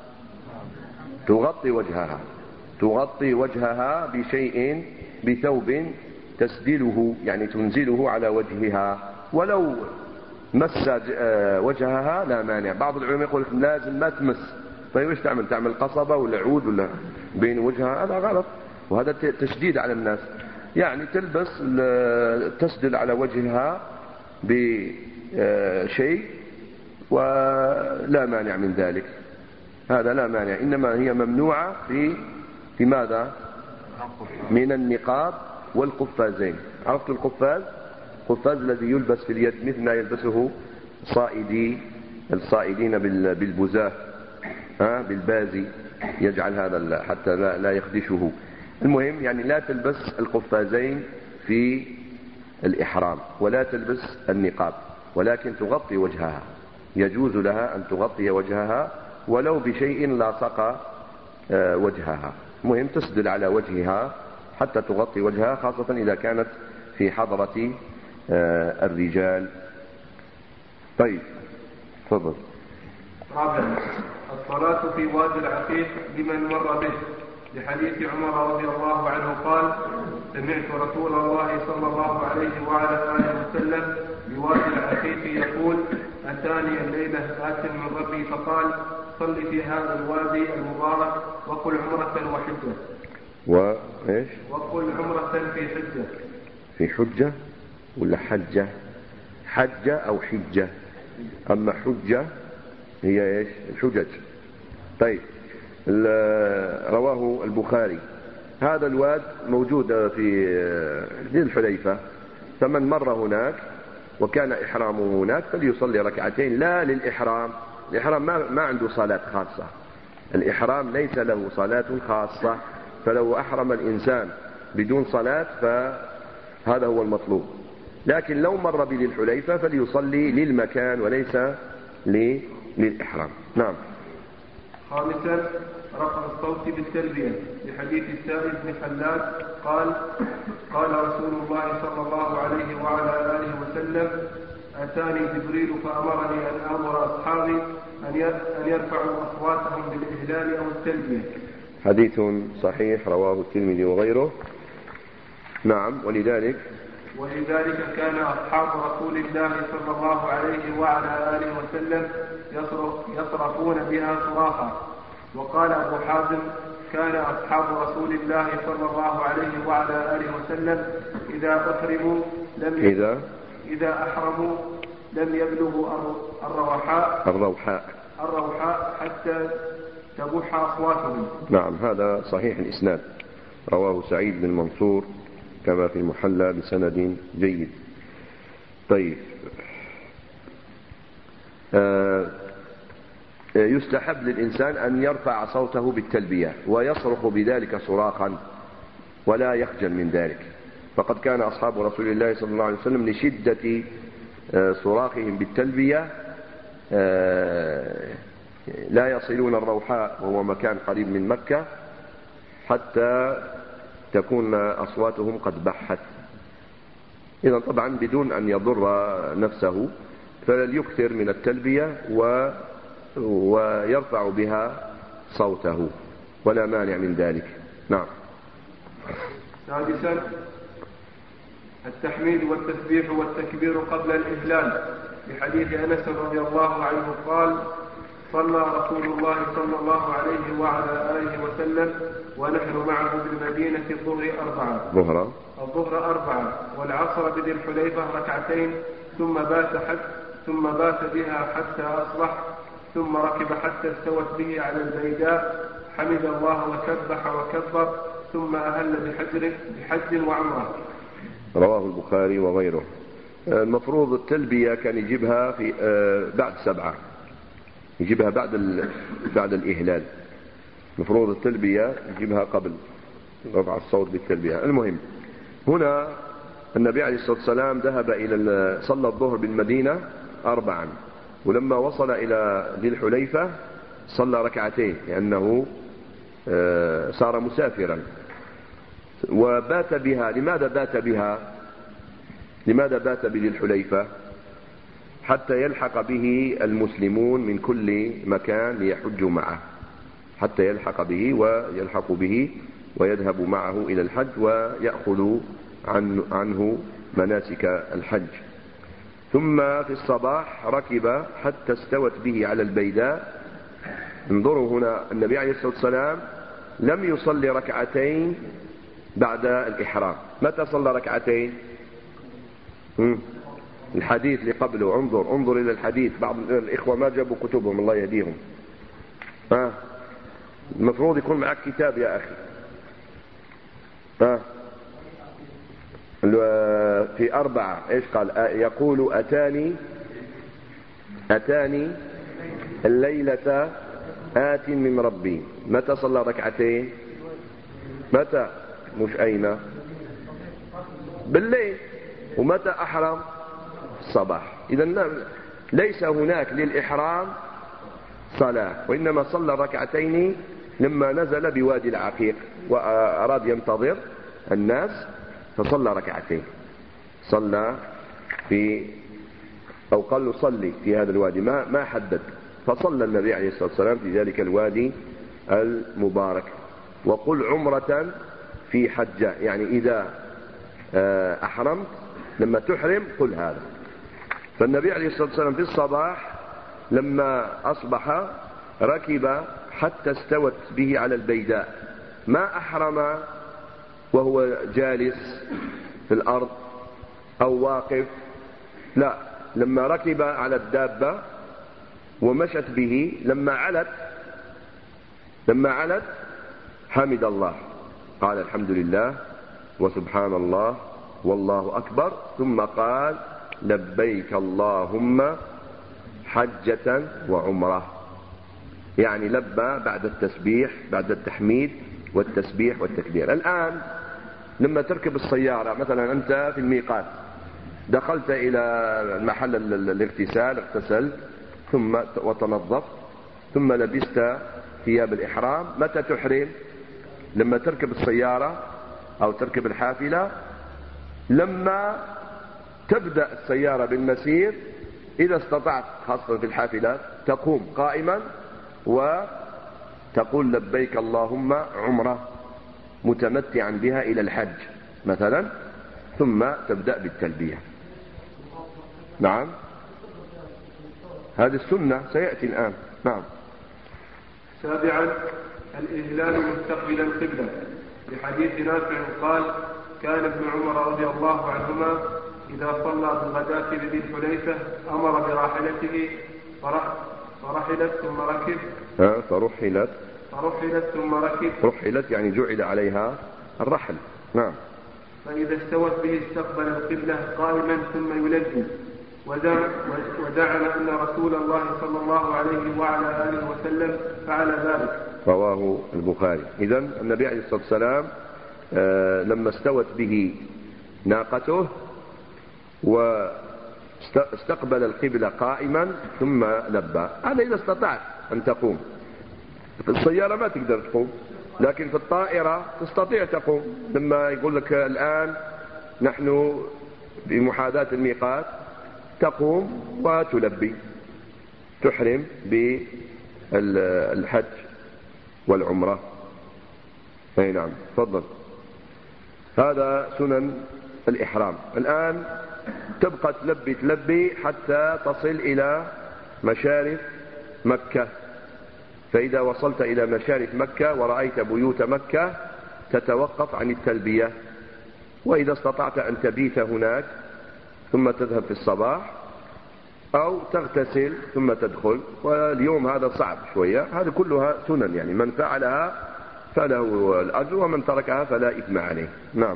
تغطي وجهها بشيء، بثوب تسدله، يعني تنزله على وجهها، ولو مس وجهها لا مانع. بعض العلماء يقول لازم ما تمس. طيب ايش تعمل قصبة ولا عود ولا بين وجهها؟ هذا غلط، وهذا تشديد على الناس. يعني تلبس تسدل على وجهها بشيء ولا مانع من ذلك، هذا لا مانع. إنما هي ممنوعة في ماذا؟ من النقاب والقفازين. عرفت القفاز؟ القفاز الذي يلبس في اليد مثل ما يلبسه الصائدين بالبزاه، بالبازي، يجعل هذا حتى لا يخدشه. المهم يعني لا تلبس القفازين في الإحرام ولا تلبس النقاب، ولكن تغطي وجهها، يجوز لها أن تغطي وجهها ولو بشيء لاصق وجهها. مهم تسدل على وجهها حتى تغطي وجهها، خاصة إذا كانت في حضرة الرجال. طيب تفضل. رابعا، الصلاة في وادي العقيق لمن مر به، لحديث عمر رضي الله عنه قال: سمعت رسول الله صلى الله عليه وعلى آله وسلم بوادي العقيق يقول: أتاني الليلة آت من ربي فقال: صل في هذا الوادي المبارك وقل عمرة وحجة. وإيش؟ وقل عمرة في حجة. في حجة ولا حجة؟ حجة أو حجة. أما حجة هي إيش؟ الحجج. طيب، رواه البخاري. هذا الواد موجود في ذي الحليفة، فمن مر هناك وكان إحرامه هناك فليصلي ركعتين، لا للإحرام. الإحرام ما عنده صلاة خاصة، الإحرام ليس له صلاة خاصة، فلو أحرم الإنسان بدون صلاة فهذا هو المطلوب. لكن لو مر بذي الحليفة فليصلي للمكان وليس للإحرام. نعم. خامسا رفع الصوت بالتلبية لحديث السائب بن خلاد قال قال رسول الله صلى الله عليه وعلى آله وسلم أتاني جبريل فأمرني أن آمر أصحابي أن يرفعوا أصواتهم بالإهلال أو التلبية. حديث صحيح رواه الترمذي وغيره. نعم. ولذلك كان أصحاب رسول الله صلى الله عليه وعلى آله وسلم يصرفون بها صراخا. وقال أبو حازم كان أصحاب رسول الله صلى الله عليه وعلى آله وسلم إذا أحرموا لم يبلغوا الروحاء حتى تبوح أصواتهم. نعم. هذا صحيح الإسناد، رواه سعيد بن منصور كما في المحلى بسند جيد. طيب، يستحب للإنسان أن يرفع صوته بالتلبية ويصرخ بذلك صراخا ولا يخجل من ذلك، فقد كان أصحاب رسول الله صلى الله عليه وسلم لشدة صراخهم بالتلبية لا يصلون الروحاء وهو مكان قريب من مكة حتى تكون أصواتهم قد بحت. إذن طبعا بدون أن يضر نفسه فليكثر من التلبية ويرفع بها صوته ولا مانع من ذلك. نعم. سادسا التحميد والتسبيح والتكبير قبل الإهلال لحديث أنس رضي الله عنه قال صلى رسول الله صلى الله عليه وعلى آله وسلم ونحن معه بالمدينة الظهر 4 والعصر بذي الحليفة 2 ثم بات بها حتى أصبح ثم ركب حتى استوت به على البيداء حمد الله وسبح وكبر ثم أهل بحج وعمرة. رواه البخاري وغيره. المفروض التلبية كان يجيبها في بعد 7، يجيبها بعد الإهلال. مفروض التلبية يجيبها قبل رفع الصوت بالتلبية. المهم هنا النبي عليه الصلاة والسلام ذهب صلى الظهر بالمدينة 4، ولما وصل إلى ذي الحليفة صلى 2 لأنه صار مسافرا وبات بها. لماذا بات بذي الحليفة؟ حتى يلحق به المسلمون من كل مكان ليحجوا معه، حتى يلحق به ويذهب معه إلى الحج ويأخذ عنه مناسك الحج. ثم في الصباح ركب حتى استوت به على البيداء. انظروا هنا النبي عليه الصلاة والسلام لم يصلي 2 بعد الإحرام. متى صلى 2؟ الحديث اللي قبله. انظر إلى الحديث. بعض الإخوة ما جابوا كتبهم، الله يهديهم. المفروض يكون معك كتاب يا أخي. في 4 إيش قال؟ يقول أتاني الليلة آت من ربي. متى صلى 2؟ متى؟ مش أين؟ بالليل. ومتى أحرم؟ الصباح. إذن ليس هناك للإحرام صلاة، وإنما صلى 2 لما نزل بوادي العقيق وأراد ينتظر الناس فصلى 2. صلى أو قال له صلي في هذا الوادي، ما حدد، فصلى النبي عليه الصلاة والسلام في ذلك الوادي المبارك. وقل عمرة في حجة، يعني إذا أحرمت لما تحرم قل هذا. فالنبي عليه الصلاة والسلام في الصباح لما أصبح ركب حتى استوت به على البيداء، ما أحرم وهو جالس في الأرض أو واقف، لا، لما ركب على الدابة ومشت به لما علت حمد الله، قال الحمد لله وسبحان الله والله أكبر، ثم قال لبيك اللهم حجة وعمرة، يعني لبى بعد التسبيح، بعد التحميد والتسبيح والتكبير. الآن لما تركب السيارة مثلا أنت في الميقات، دخلت إلى محل الاغتسال، اغتسلت ثم وتنظفت ثم لبست ثياب الإحرام. متى تحرم؟ لما تركب السيارة أو تركب الحافلة، لما تبدأ السيارة بالمسير، إذا استطعت خاصة في الحافلات تقوم قائما وتقول لبيك اللهم عمرة متمتعا بها إلى الحج مثلا، ثم تبدأ بالتلبية. نعم، هذه السنة سيأتي الآن. نعم. سابعا الإهلال مستقبل القبلة، لحديث نافع قال كان ابن عمر رضي الله عنهما إذا صلى بالغداة بذي الحليفة أمر براحلته فرحلت ثم ركب. فرحلت ثم ركب. رحلت يعني جعل عليها الرحل. نعم. فإذا استوت به استقبل القبلة قائما ثم يلبي، وزعم أن رسول الله صلى الله عليه وعلى آله وسلم فعل ذلك. رواه البخاري. إذن النبي عليه الصلاة والسلام لما استوت به ناقته واستقبل القبلة قائما ثم لبى. هذا إذا استطعت أن تقوم. في السيارة ما تقدر تقوم، لكن في الطائرة تستطيع تقوم. لما يقول لك الآن نحن بمحاذاة الميقات، تقوم وتلبي، تحرم بالحج والعمرة. أي نعم، تفضل. هذا سنن الإحرام. الآن تبقى تلبي حتى تصل إلى مشارف مكة. فإذا وصلت إلى مشارف مكة ورأيت بيوت مكة تتوقف عن التلبية، وإذا استطعت أن تبيت هناك ثم تذهب في الصباح، أو تغتسل ثم تدخل. واليوم هذا صعب شوية. هذه كلها سنن، يعني من فعلها فله الأجر ومن تركها فلا إثم عليه. نعم.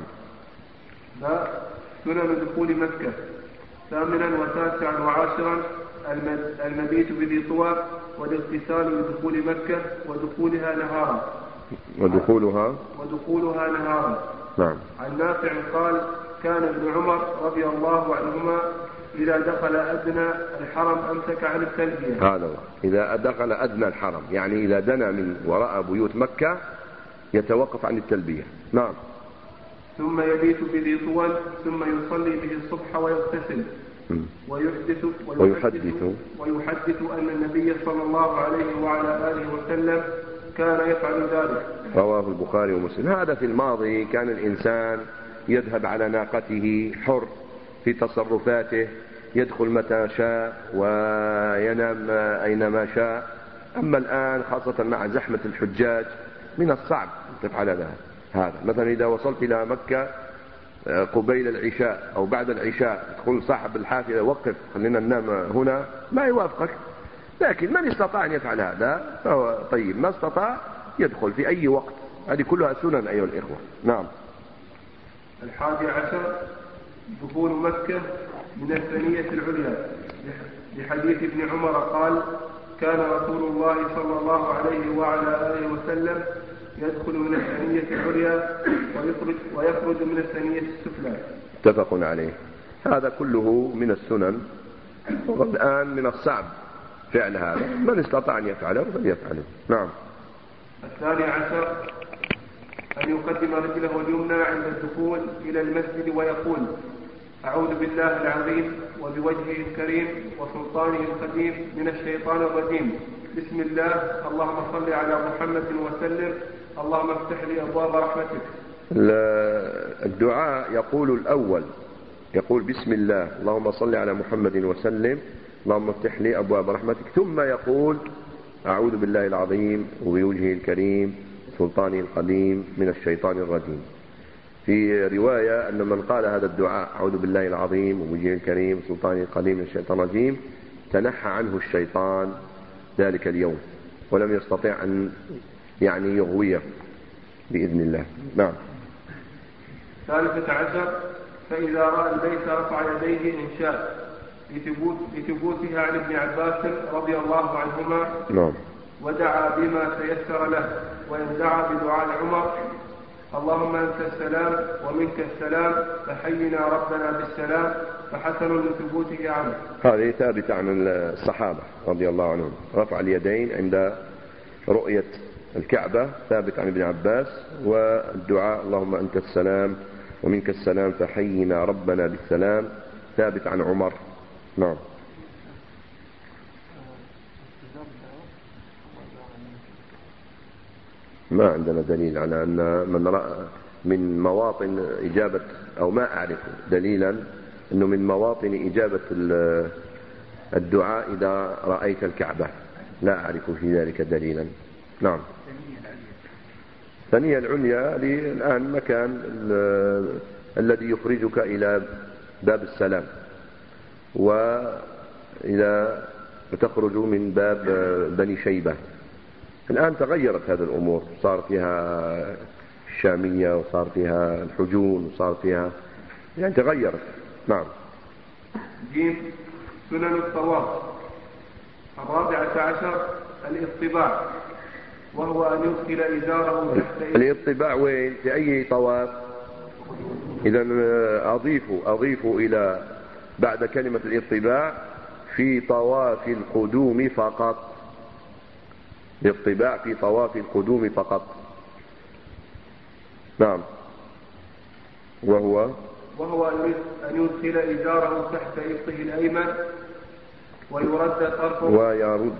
سنن دخول مكة. ثامنا وتاسعا وعاشرا المبيت بذي طوى والاغتسال لدخول مكة ودخولها نهارا. نعم. عن نافع قال كان ابن عمر رضي الله عنهما إذا دخل أدنى الحرم أمسك عن التلبية. هذا إذا دخل أدنى الحرم، يعني إذا دنا من وراء بيوت مكة يتوقف عن التلبية. نعم. ثم يبيت بذي طول ثم يصلي به الصبح ويغتسل ويحدث أن النبي صلى الله عليه وعلى آله وسلم كان يفعل ذلك. رواه البخاري ومسلم. هذا في الماضي كان الإنسان يذهب على ناقته حر في تصرفاته، يدخل متى شاء وينام أينما شاء. أما الآن خاصة مع زحمة الحجاج من الصعب تفعل هذا. مثلا إذا وصلت إلى مكة قبيل العشاء أو بعد العشاء، تقول صاحب الحافلة وقف خلينا ننام هنا، ما يوافقك. لكن من استطاع أن يفعل هذا فهو طيب، ما استطاع يدخل في أي وقت. هذه كلها سنن أيها الإخوة. نعم. 11 دخول مكة من الثنية العليا، لحديث ابن عمر قال كان رسول الله صلى الله عليه وعلى آله وسلم يدخل من الثنية العليا ويخرج من الثنية السفلى. اتفق عليه. هذا كله من السنن، والآن من الصعب فعل هذا. من استطاع أن يفعله فليفعله. نعم. 12 أن يقدم رجله اليمنى عند الدخول إلى المسجد ويقول أعوذ بالله العظيم وبوجهه الكريم وسلطانه القديم من الشيطان الرجيم، بسم الله، اللهم صل على محمد وسلم، اللهم افتح لي أبواب رحمتك. الدعاء يقول الأول يقول بسم الله اللهم صل على محمد وسلم، اللهم افتح لي أبواب رحمتك، ثم يقول أعوذ بالله العظيم وبوجهه الكريم سلطانه القديم من الشيطان الرجيم. في رواية أن من قال هذا الدعاء أعوذ بالله العظيم وبوجهه الكريم سلطانه القديم من الشيطان الرجيم تنحى عنه الشيطان ذلك اليوم ولم يستطيع أن يعني يغويه بإذن الله. نعم. 13 فإذا رأى البيت رفع يديه إن شاء، لثبوتها عن ابن عباس رضي الله عنهما. نعم. ودعا بما تيسر له، وإن دعا بدعاء عمر اللهم أنت السلام ومنك السلام فحينا ربنا بالسلام، فحسن لثبوته عنه. هذه ثابتة عن الصحابة رضي الله عنهم، رفع اليدين عند رؤية الكعبة ثابت عن ابن عباس، والدعاء اللهم أنت السلام ومنك السلام فحينا ربنا بالسلام ثابت عن عمر. نعم. ما عندنا دليل على أن من رأى من مواطن إجابة، أو ما أعرف دليلا أنه من مواطن إجابة الدعاء إذا رأيت الكعبة، لا أعرف في ذلك دليلا. نعم. الثانية العليا الآن مكان الذي يخرجك إلى باب السلام، وإذا تخرج من باب بني شيبة. الآن تغيرت هذه الأمور، صار فيها الشامية وصار فيها الحجون وصار فيها يعني تغيرت. نعم. جيم سنن الطواف. 14 الاطباع، وهو أن يدخل إزاره تحت الاطباع وين؟ في أي طواف؟ إذا أضيف إلى بعد كلمة الاطباع في طواف القدوم فقط. الاطباع في طواف القدوم فقط. نعم. وهو أن يدخل إزاره تحت إبطه الأيمن ويرد طرفه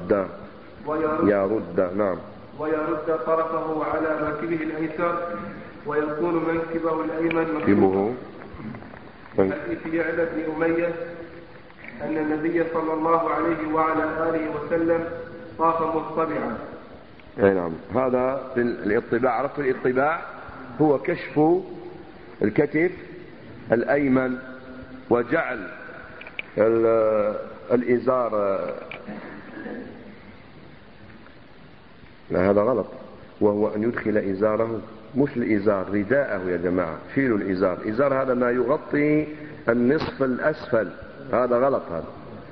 نعم، ويرد طرفه على منكبه الأيسر، ويكون منكبه الأيمن مكشوفا. حديث يعلى بن أمية أن النبي صلى الله عليه وعلى آله وسلم طاف مطبعا. نعم. هذا في الاطباع. عرفت الاطباع هو كشف الكتف الأيمن وجعل الإزار، لا هذا غلط. وهو أن يدخل إزاره، مش الإزار، رداءه يا جماعة. شيلوا الإزار. الإزار هذا ما يغطي النصف الأسفل، هذا غلط. هذا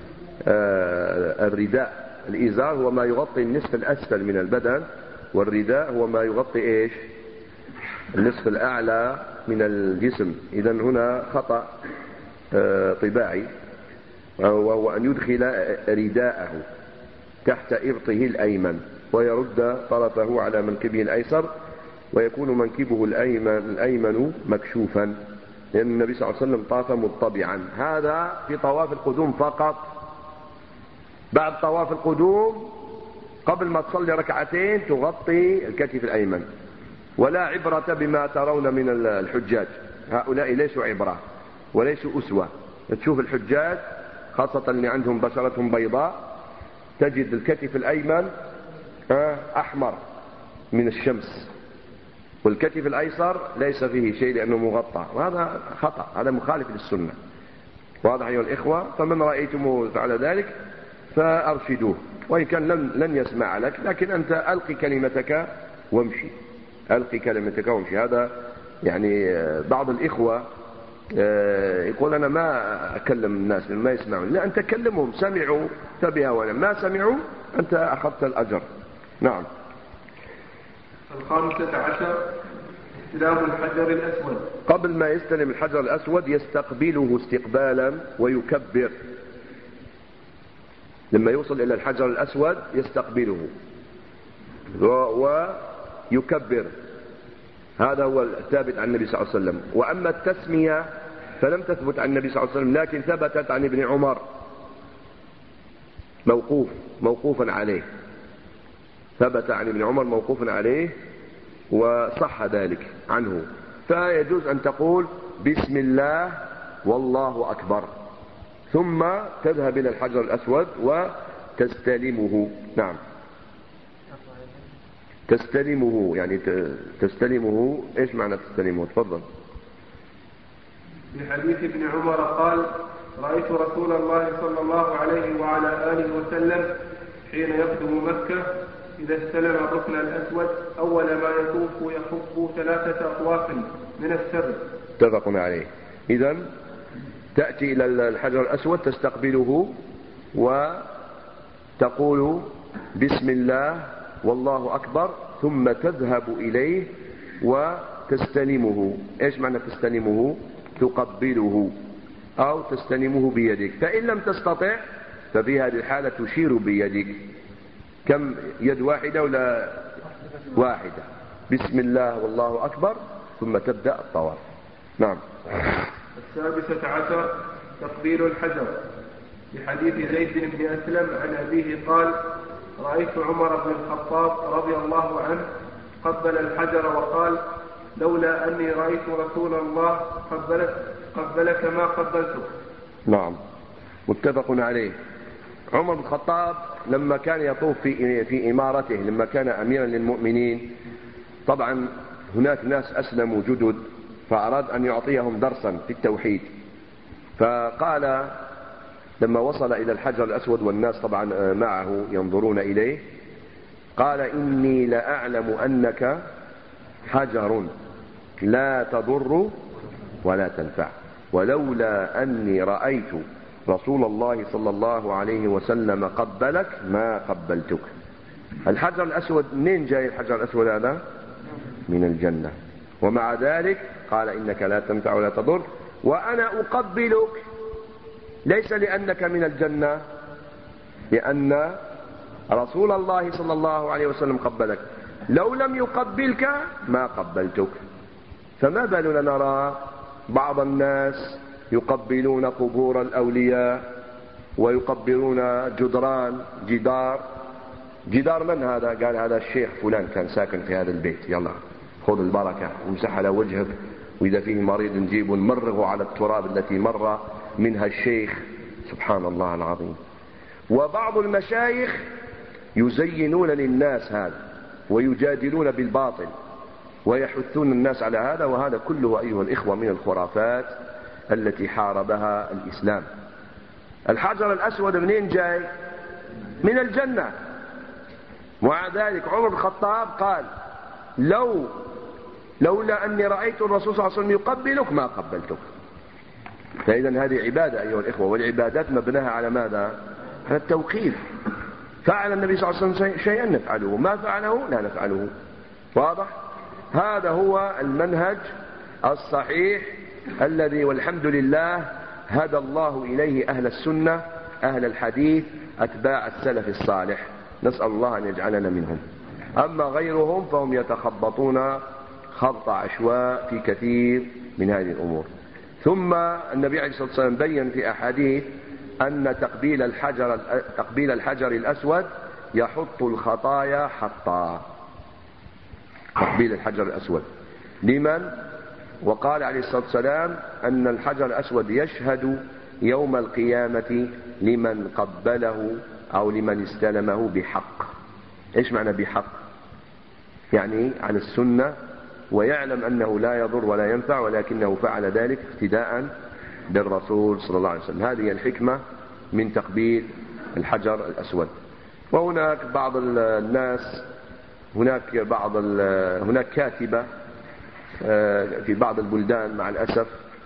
الرداء. الإزار هو ما يغطي النصف الأسفل من البدن، والرداء هو ما يغطي إيش؟ النصف الأعلى من الجسم. إذن هنا خطأ طباعي. وهو أن يدخل رداءه تحت إبطه الأيمن ويرد طرفه على منكبه الأيسر، ويكون منكبه الأيمن مكشوفا، لأن النبي صلى الله عليه وسلم طاف مطبعا. هذا في طواف القدوم فقط. بعد طواف القدوم قبل ما تصلي ركعتين تغطي الكتف الأيمن. ولا عبرة بما ترون من الحجاج، هؤلاء ليسوا عبرة وليسوا أسوة. تشوف الحجاج خاصة اللي عندهم بشرتهم بيضاء، تجد الكتف الأيمن أحمر من الشمس، والكتف الأيسر ليس فيه شيء لأنه مغطى، وهذا خطأ، هذا مخالف للسنة. واضح أيها الإخوة؟ فمن رأيتموه على ذلك فأرشدوه، وإن كان لن يسمع لك، لكن أنت ألقي كلمتك وامشي، ألقي كلمتك وامشي. هذا يعني بعض الإخوة يقول أنا ما أكلم الناس ما يسمعون. لا، أنت كلمهم، سمعوا فبها، ولا ما سمعوا أنت أخذت الأجر. نعم. 15 استلام الحجر الأسود. قبل ما يستلم الحجر الأسود يستقبله استقبالا ويكبر. لما يوصل إلى الحجر الأسود يستقبله ويكبر. هذا هو الثابت عن النبي صلى الله عليه وسلم. وأما التسمية فلم تثبت عن النبي صلى الله عليه وسلم، لكن ثبتت عن ابن عمر موقوفا عليه. ثبت عن ابن عمر موقوفا عليه وصح ذلك عنه. فيجوز أن تقول بسم الله والله أكبر، ثم تذهب إلى الحجر الأسود وتستلمه. نعم. تستلمه يعني تستلمه. إيش معنى تستلمه؟ تفضل. في حديث ابن عمر قال: رأيت رسول الله صلى الله عليه وعلى آله وسلم حين يقدم مكة إذا استلم الركن الأسود أول ما يطوف يخف 3 أطواف من السبع. اتفق عليه. إذن تأتي إلى الحجر الأسود تستقبله وتقول بسم الله والله أكبر، ثم تذهب إليه وتستلمه. إيش معنى تستلمه؟ تقبله أو تستلمه بيدك. فإن لم تستطع ففي هذه الحالة تشير بيدك. كم يد واحدة ولا واحدة؟ بسم الله والله أكبر ثم تبدأ الطواف. نعم. 16 تقبيل الحجر، لحديث زيد بن أسلم عن أبيه قال: رأيت عمر بن الخطاب رضي الله عنه قبل الحجر وقال: لولا أني رأيت رسول الله قبلك ما قبلته. نعم، متفق عليه. عمر بن الخطاب لما كان يطوف في إمارته، لما كان أميرا للمؤمنين، طبعا هناك ناس أسلموا جدد، فأراد أن يعطيهم درسا في التوحيد، فقال لما وصل إلى الحجر الأسود والناس طبعا معه ينظرون إليه، قال: إني لأعلم أنك حجر لا تضر ولا تنفع، ولولا أني رأيت رسول الله صلى الله عليه وسلم قبلك ما قبلتك. الحجر الأسود منين جاي الحجر الأسود هذا؟ من الجنة، ومع ذلك قال: إنك لا تنفع ولا تضر، وأنا أقبلك ليس لأنك من الجنة، لأن رسول الله صلى الله عليه وسلم قبلك، لو لم يقبلك ما قبلتك. فما بالنا نرى بعض الناس يقبلون قبور الأولياء ويقبلون جدار من هذا؟ قال: هذا الشيخ فلان كان ساكن في هذا البيت، يلا خذ البركة وامسح على وجهك، وإذا فيه مريض نجيبه نمرغه على التراب التي مر منها الشيخ. سبحان الله العظيم. وبعض المشايخ يزينون للناس هذا ويجادلون بالباطل ويحثون الناس على هذا، وهذا كله أيها الإخوة من الخرافات التي حاربها الإسلام. الحجر الأسود منين جاي؟ من الجنة. ومع ذلك عمر بن الخطاب قال: لولا أني رأيت الرسول صلى الله عليه وسلم يقبلك ما قبلتك. فإذا هذه عبادة أيها الإخوة، والعبادات مبناها على ماذا؟ على التوقيف. فعل النبي صلى الله عليه وسلم شيئا نفعله، ما فعله لا نفعله. واضح؟ هذا هو المنهج الصحيح الذي والحمد لله هدى الله إليه أهل السنة، أهل الحديث، أتباع السلف الصالح، نسأل الله أن يجعلنا منهم. أما غيرهم فهم يتخبطون خبط عشواء في كثير من هذه الأمور. ثم النبي عليه الصلاة والسلام بين في أحاديث أن تقبيل الحجر الأسود يحط الخطايا حطا. تقبيل الحجر الأسود لمن؟ وقال عليه الصلاة والسلام أن الحجر الأسود يشهد يوم القيامة لمن قبله أو لمن استلمه بحق. إيش معنى بحق؟ يعني على السنة، ويعلم أنه لا يضر ولا ينفع، ولكنه فعل ذلك اقتداء بالرسول صلى الله عليه وسلم. هذه الحكمة من تقبيل الحجر الأسود. وهناك بعض الناس، هناك كاتبة في بعض البلدان مع الأسف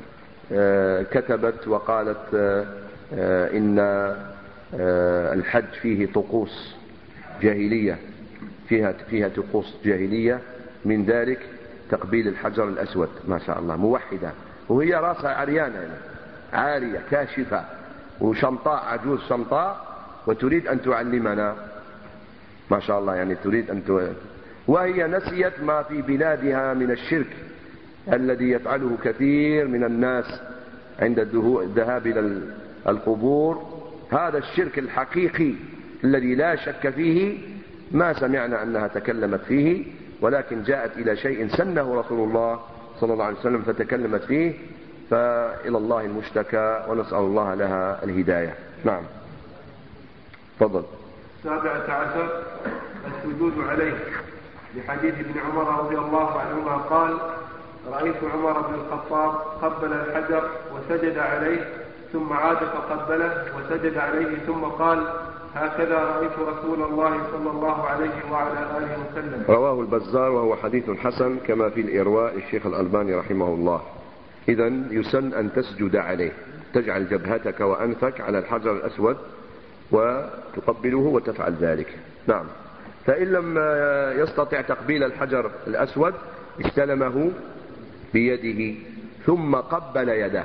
كتبت وقالت إن الحج فيه طقوس جاهلية، فيها طقوس جاهلية، من ذلك تقبيل الحجر الأسود. ما شاء الله، موحدة، وهي راسها عريانة يعني، عارية كاشفة وشمطاء، عجوز شمطاء، وتريد أن تعلمنا. ما شاء الله، يعني تريد وهي نسيت ما في بلادها من الشرك الذي يفعله كثير من الناس عند الذهاب إلى القبور. هذا الشرك الحقيقي الذي لا شك فيه، ما سمعنا أنها تكلمت فيه، ولكن جاءت إلى شيء سنه رسول الله صلى الله عليه وسلم فتكلمت فيه، فإلى الله المشتكى، ونسأل الله لها الهداية. نعم، تفضل. 17 السجود عليه، لحديث ابن عمر رضي الله عنهما قال: رأيت عمر بن الخطاب قبل الحجر وسجد عليه، ثم عاد فقبله وسجد عليه، ثم قال: هكذا رأيت رسول الله صلى الله عليه وعلى آله وسلم. رواه البزار وهو حديث حسن كما في الإرواء الشيخ الألباني رحمه الله. إذن يسن أن تسجد عليه، تجعل جبهتك وأنفك على الحجر الأسود وتقبله وتفعل ذلك. نعم. فإن لم يستطع تقبيل الحجر الأسود استلمه بيده ثم قبل يده،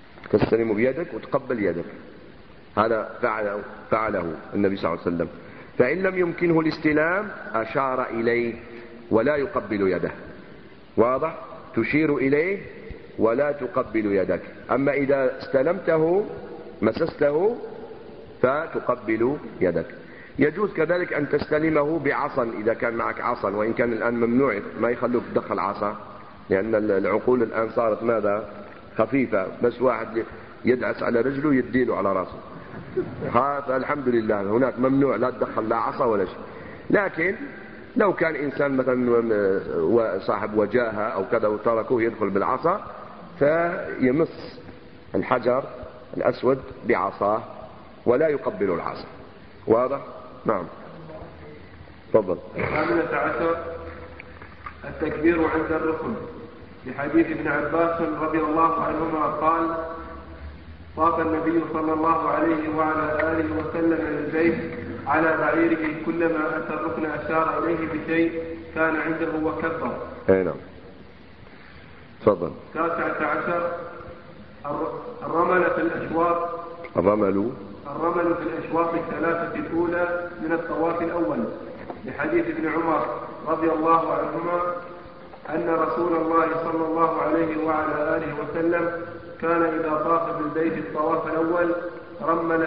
تستلم بيدك وتقبل يدك. هذا فعله النبي صلى الله عليه وسلم. فإن لم يمكنه الاستلام أشار إليه ولا يقبل يده. واضح؟ تشير إليه ولا تقبل يدك. أما إذا استلمته مسسته فتقبل يدك. يجوز كذلك أن تستلمه بعصا إذا كان معك عصا، وإن كان الآن ممنوع ما يخلوك تدخل عصا، لأن العقول الآن صارت ماذا؟ خفيفة، بس واحد يدعس على رجله يديله على راسه. فالحمد لله هناك ممنوع لا تدخل لا عصا ولا شيء. لكن لو كان إنسان مثلا صاحب وجاهة أو كذا وتركوه يدخل بالعصا، فيمس الحجر الأسود بعصاه ولا يقبل العصا. واضح؟ نعم. تفضل. 18 التكبير عند الركن، لحديث ابن عباس رضي الله عنهما قال: طاف النبي صلى الله عليه وعلى آله وسلم البيت على بعيره، كلما أتى الركن أشار إليه بشيء كان عنده وكبر. أي نعم. تفضل. 19 الرمل في الأشواط. الرمل في الأشواط الثلاثة الأولى من الطواف الأول، لحديث ابن عمر رضي الله عنهما أن رسول الله صلى الله عليه وعلى آله وسلم كان إذا طاف بالبيت الطواف الأول رمل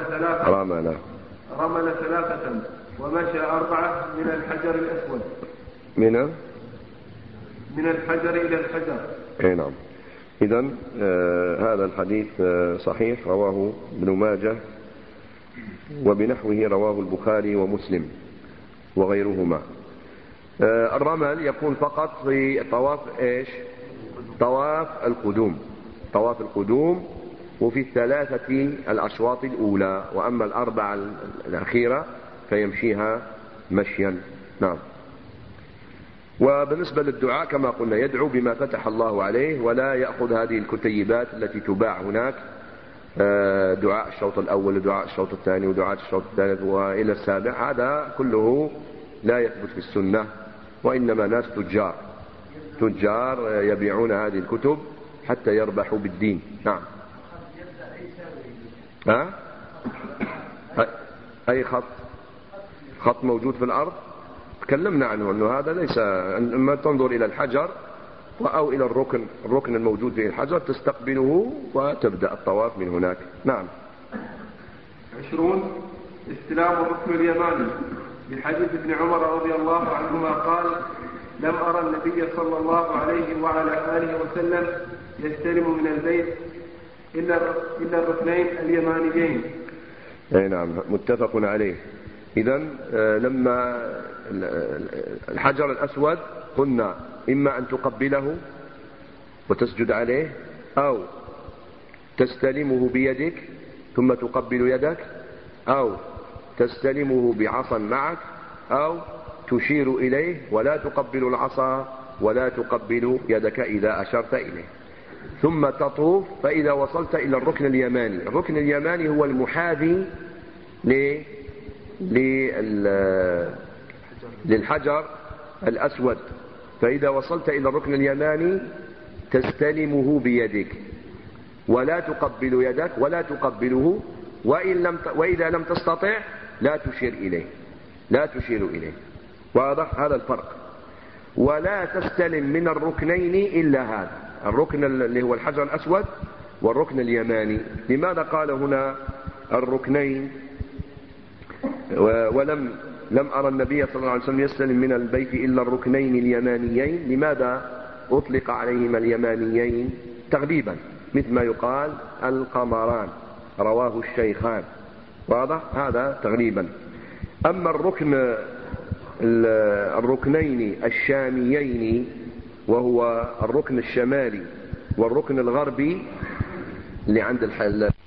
ثلاثة ومشى 4 من الحجر الأسود. من الحجر إلى الحجر. أي نعم. إذن هذا الحديث صحيح، رواه ابن ماجه وبنحوه رواه البخاري ومسلم وغيرهما. الرمل يكون فقط في طواف إيش؟ طواف القدوم وفي 3 الأشواط الأولى، وأما 4 الأخيرة فيمشيها مشيا. نعم. وبالنسبة للدعاء كما قلنا يدعو بما فتح الله عليه، ولا يأخذ هذه الكتيبات التي تباع هناك، دعاء الشوط الأول ودعاء الشوط الثاني ودعاء الشوط الثالث وإلى السابع. هذا كله لا يثبت في السنة، وإنما ناس تجار يبيعون هذه الكتب حتى يربحوا بالدين. نعم. أي خط موجود في الأرض تكلمنا عنه، أنه هذا ليس، ما تنظر إلى الحجر أو إلى الركن الموجود فيه الحجر تستقبله وتبدأ الطواف من هناك. نعم. 20 استلام الركن اليماني، بحديث ابن عمر رضي الله عنهما قال: لم أرى النبي صلى الله عليه وعلى آله وسلم يستلم من البيت إلا الركنين اليمانيين. أي نعم، متفق عليه. إذن لما الحجر الأسود قلنا إما أن تقبله وتسجد عليه، أو تستلمه بيدك ثم تقبل يدك، أو تستلمه بعصا معك، أو تشير إليه ولا تقبل العصا ولا تقبل يدك إذا أشرت إليه، ثم تطوف. فإذا وصلت إلى الركن اليماني هو المحاذي للحجر الأسود. فإذا وصلت إلى الركن اليماني تستلمه بيدك ولا تقبل يدك ولا تقبله، وإذا لم تستطع لا تشير إليه. واضح هذا الفرق. ولا تستلم من الركنين إلا هذا الركن اللي هو الحجر الأسود والركن اليماني. لماذا قال هنا الركنين لم أرى النبي صلى الله عليه وسلم يستلم من البيت إلا الركنين اليمانيين؟ لماذا أطلق عليهما اليمانيين؟ تغليبا، مثل ما يقال القمران، رواه الشيخان. واضح هذا تغليبا. أما الركنين الشاميين، وهو الركن الشمالي والركن الغربي اللي عند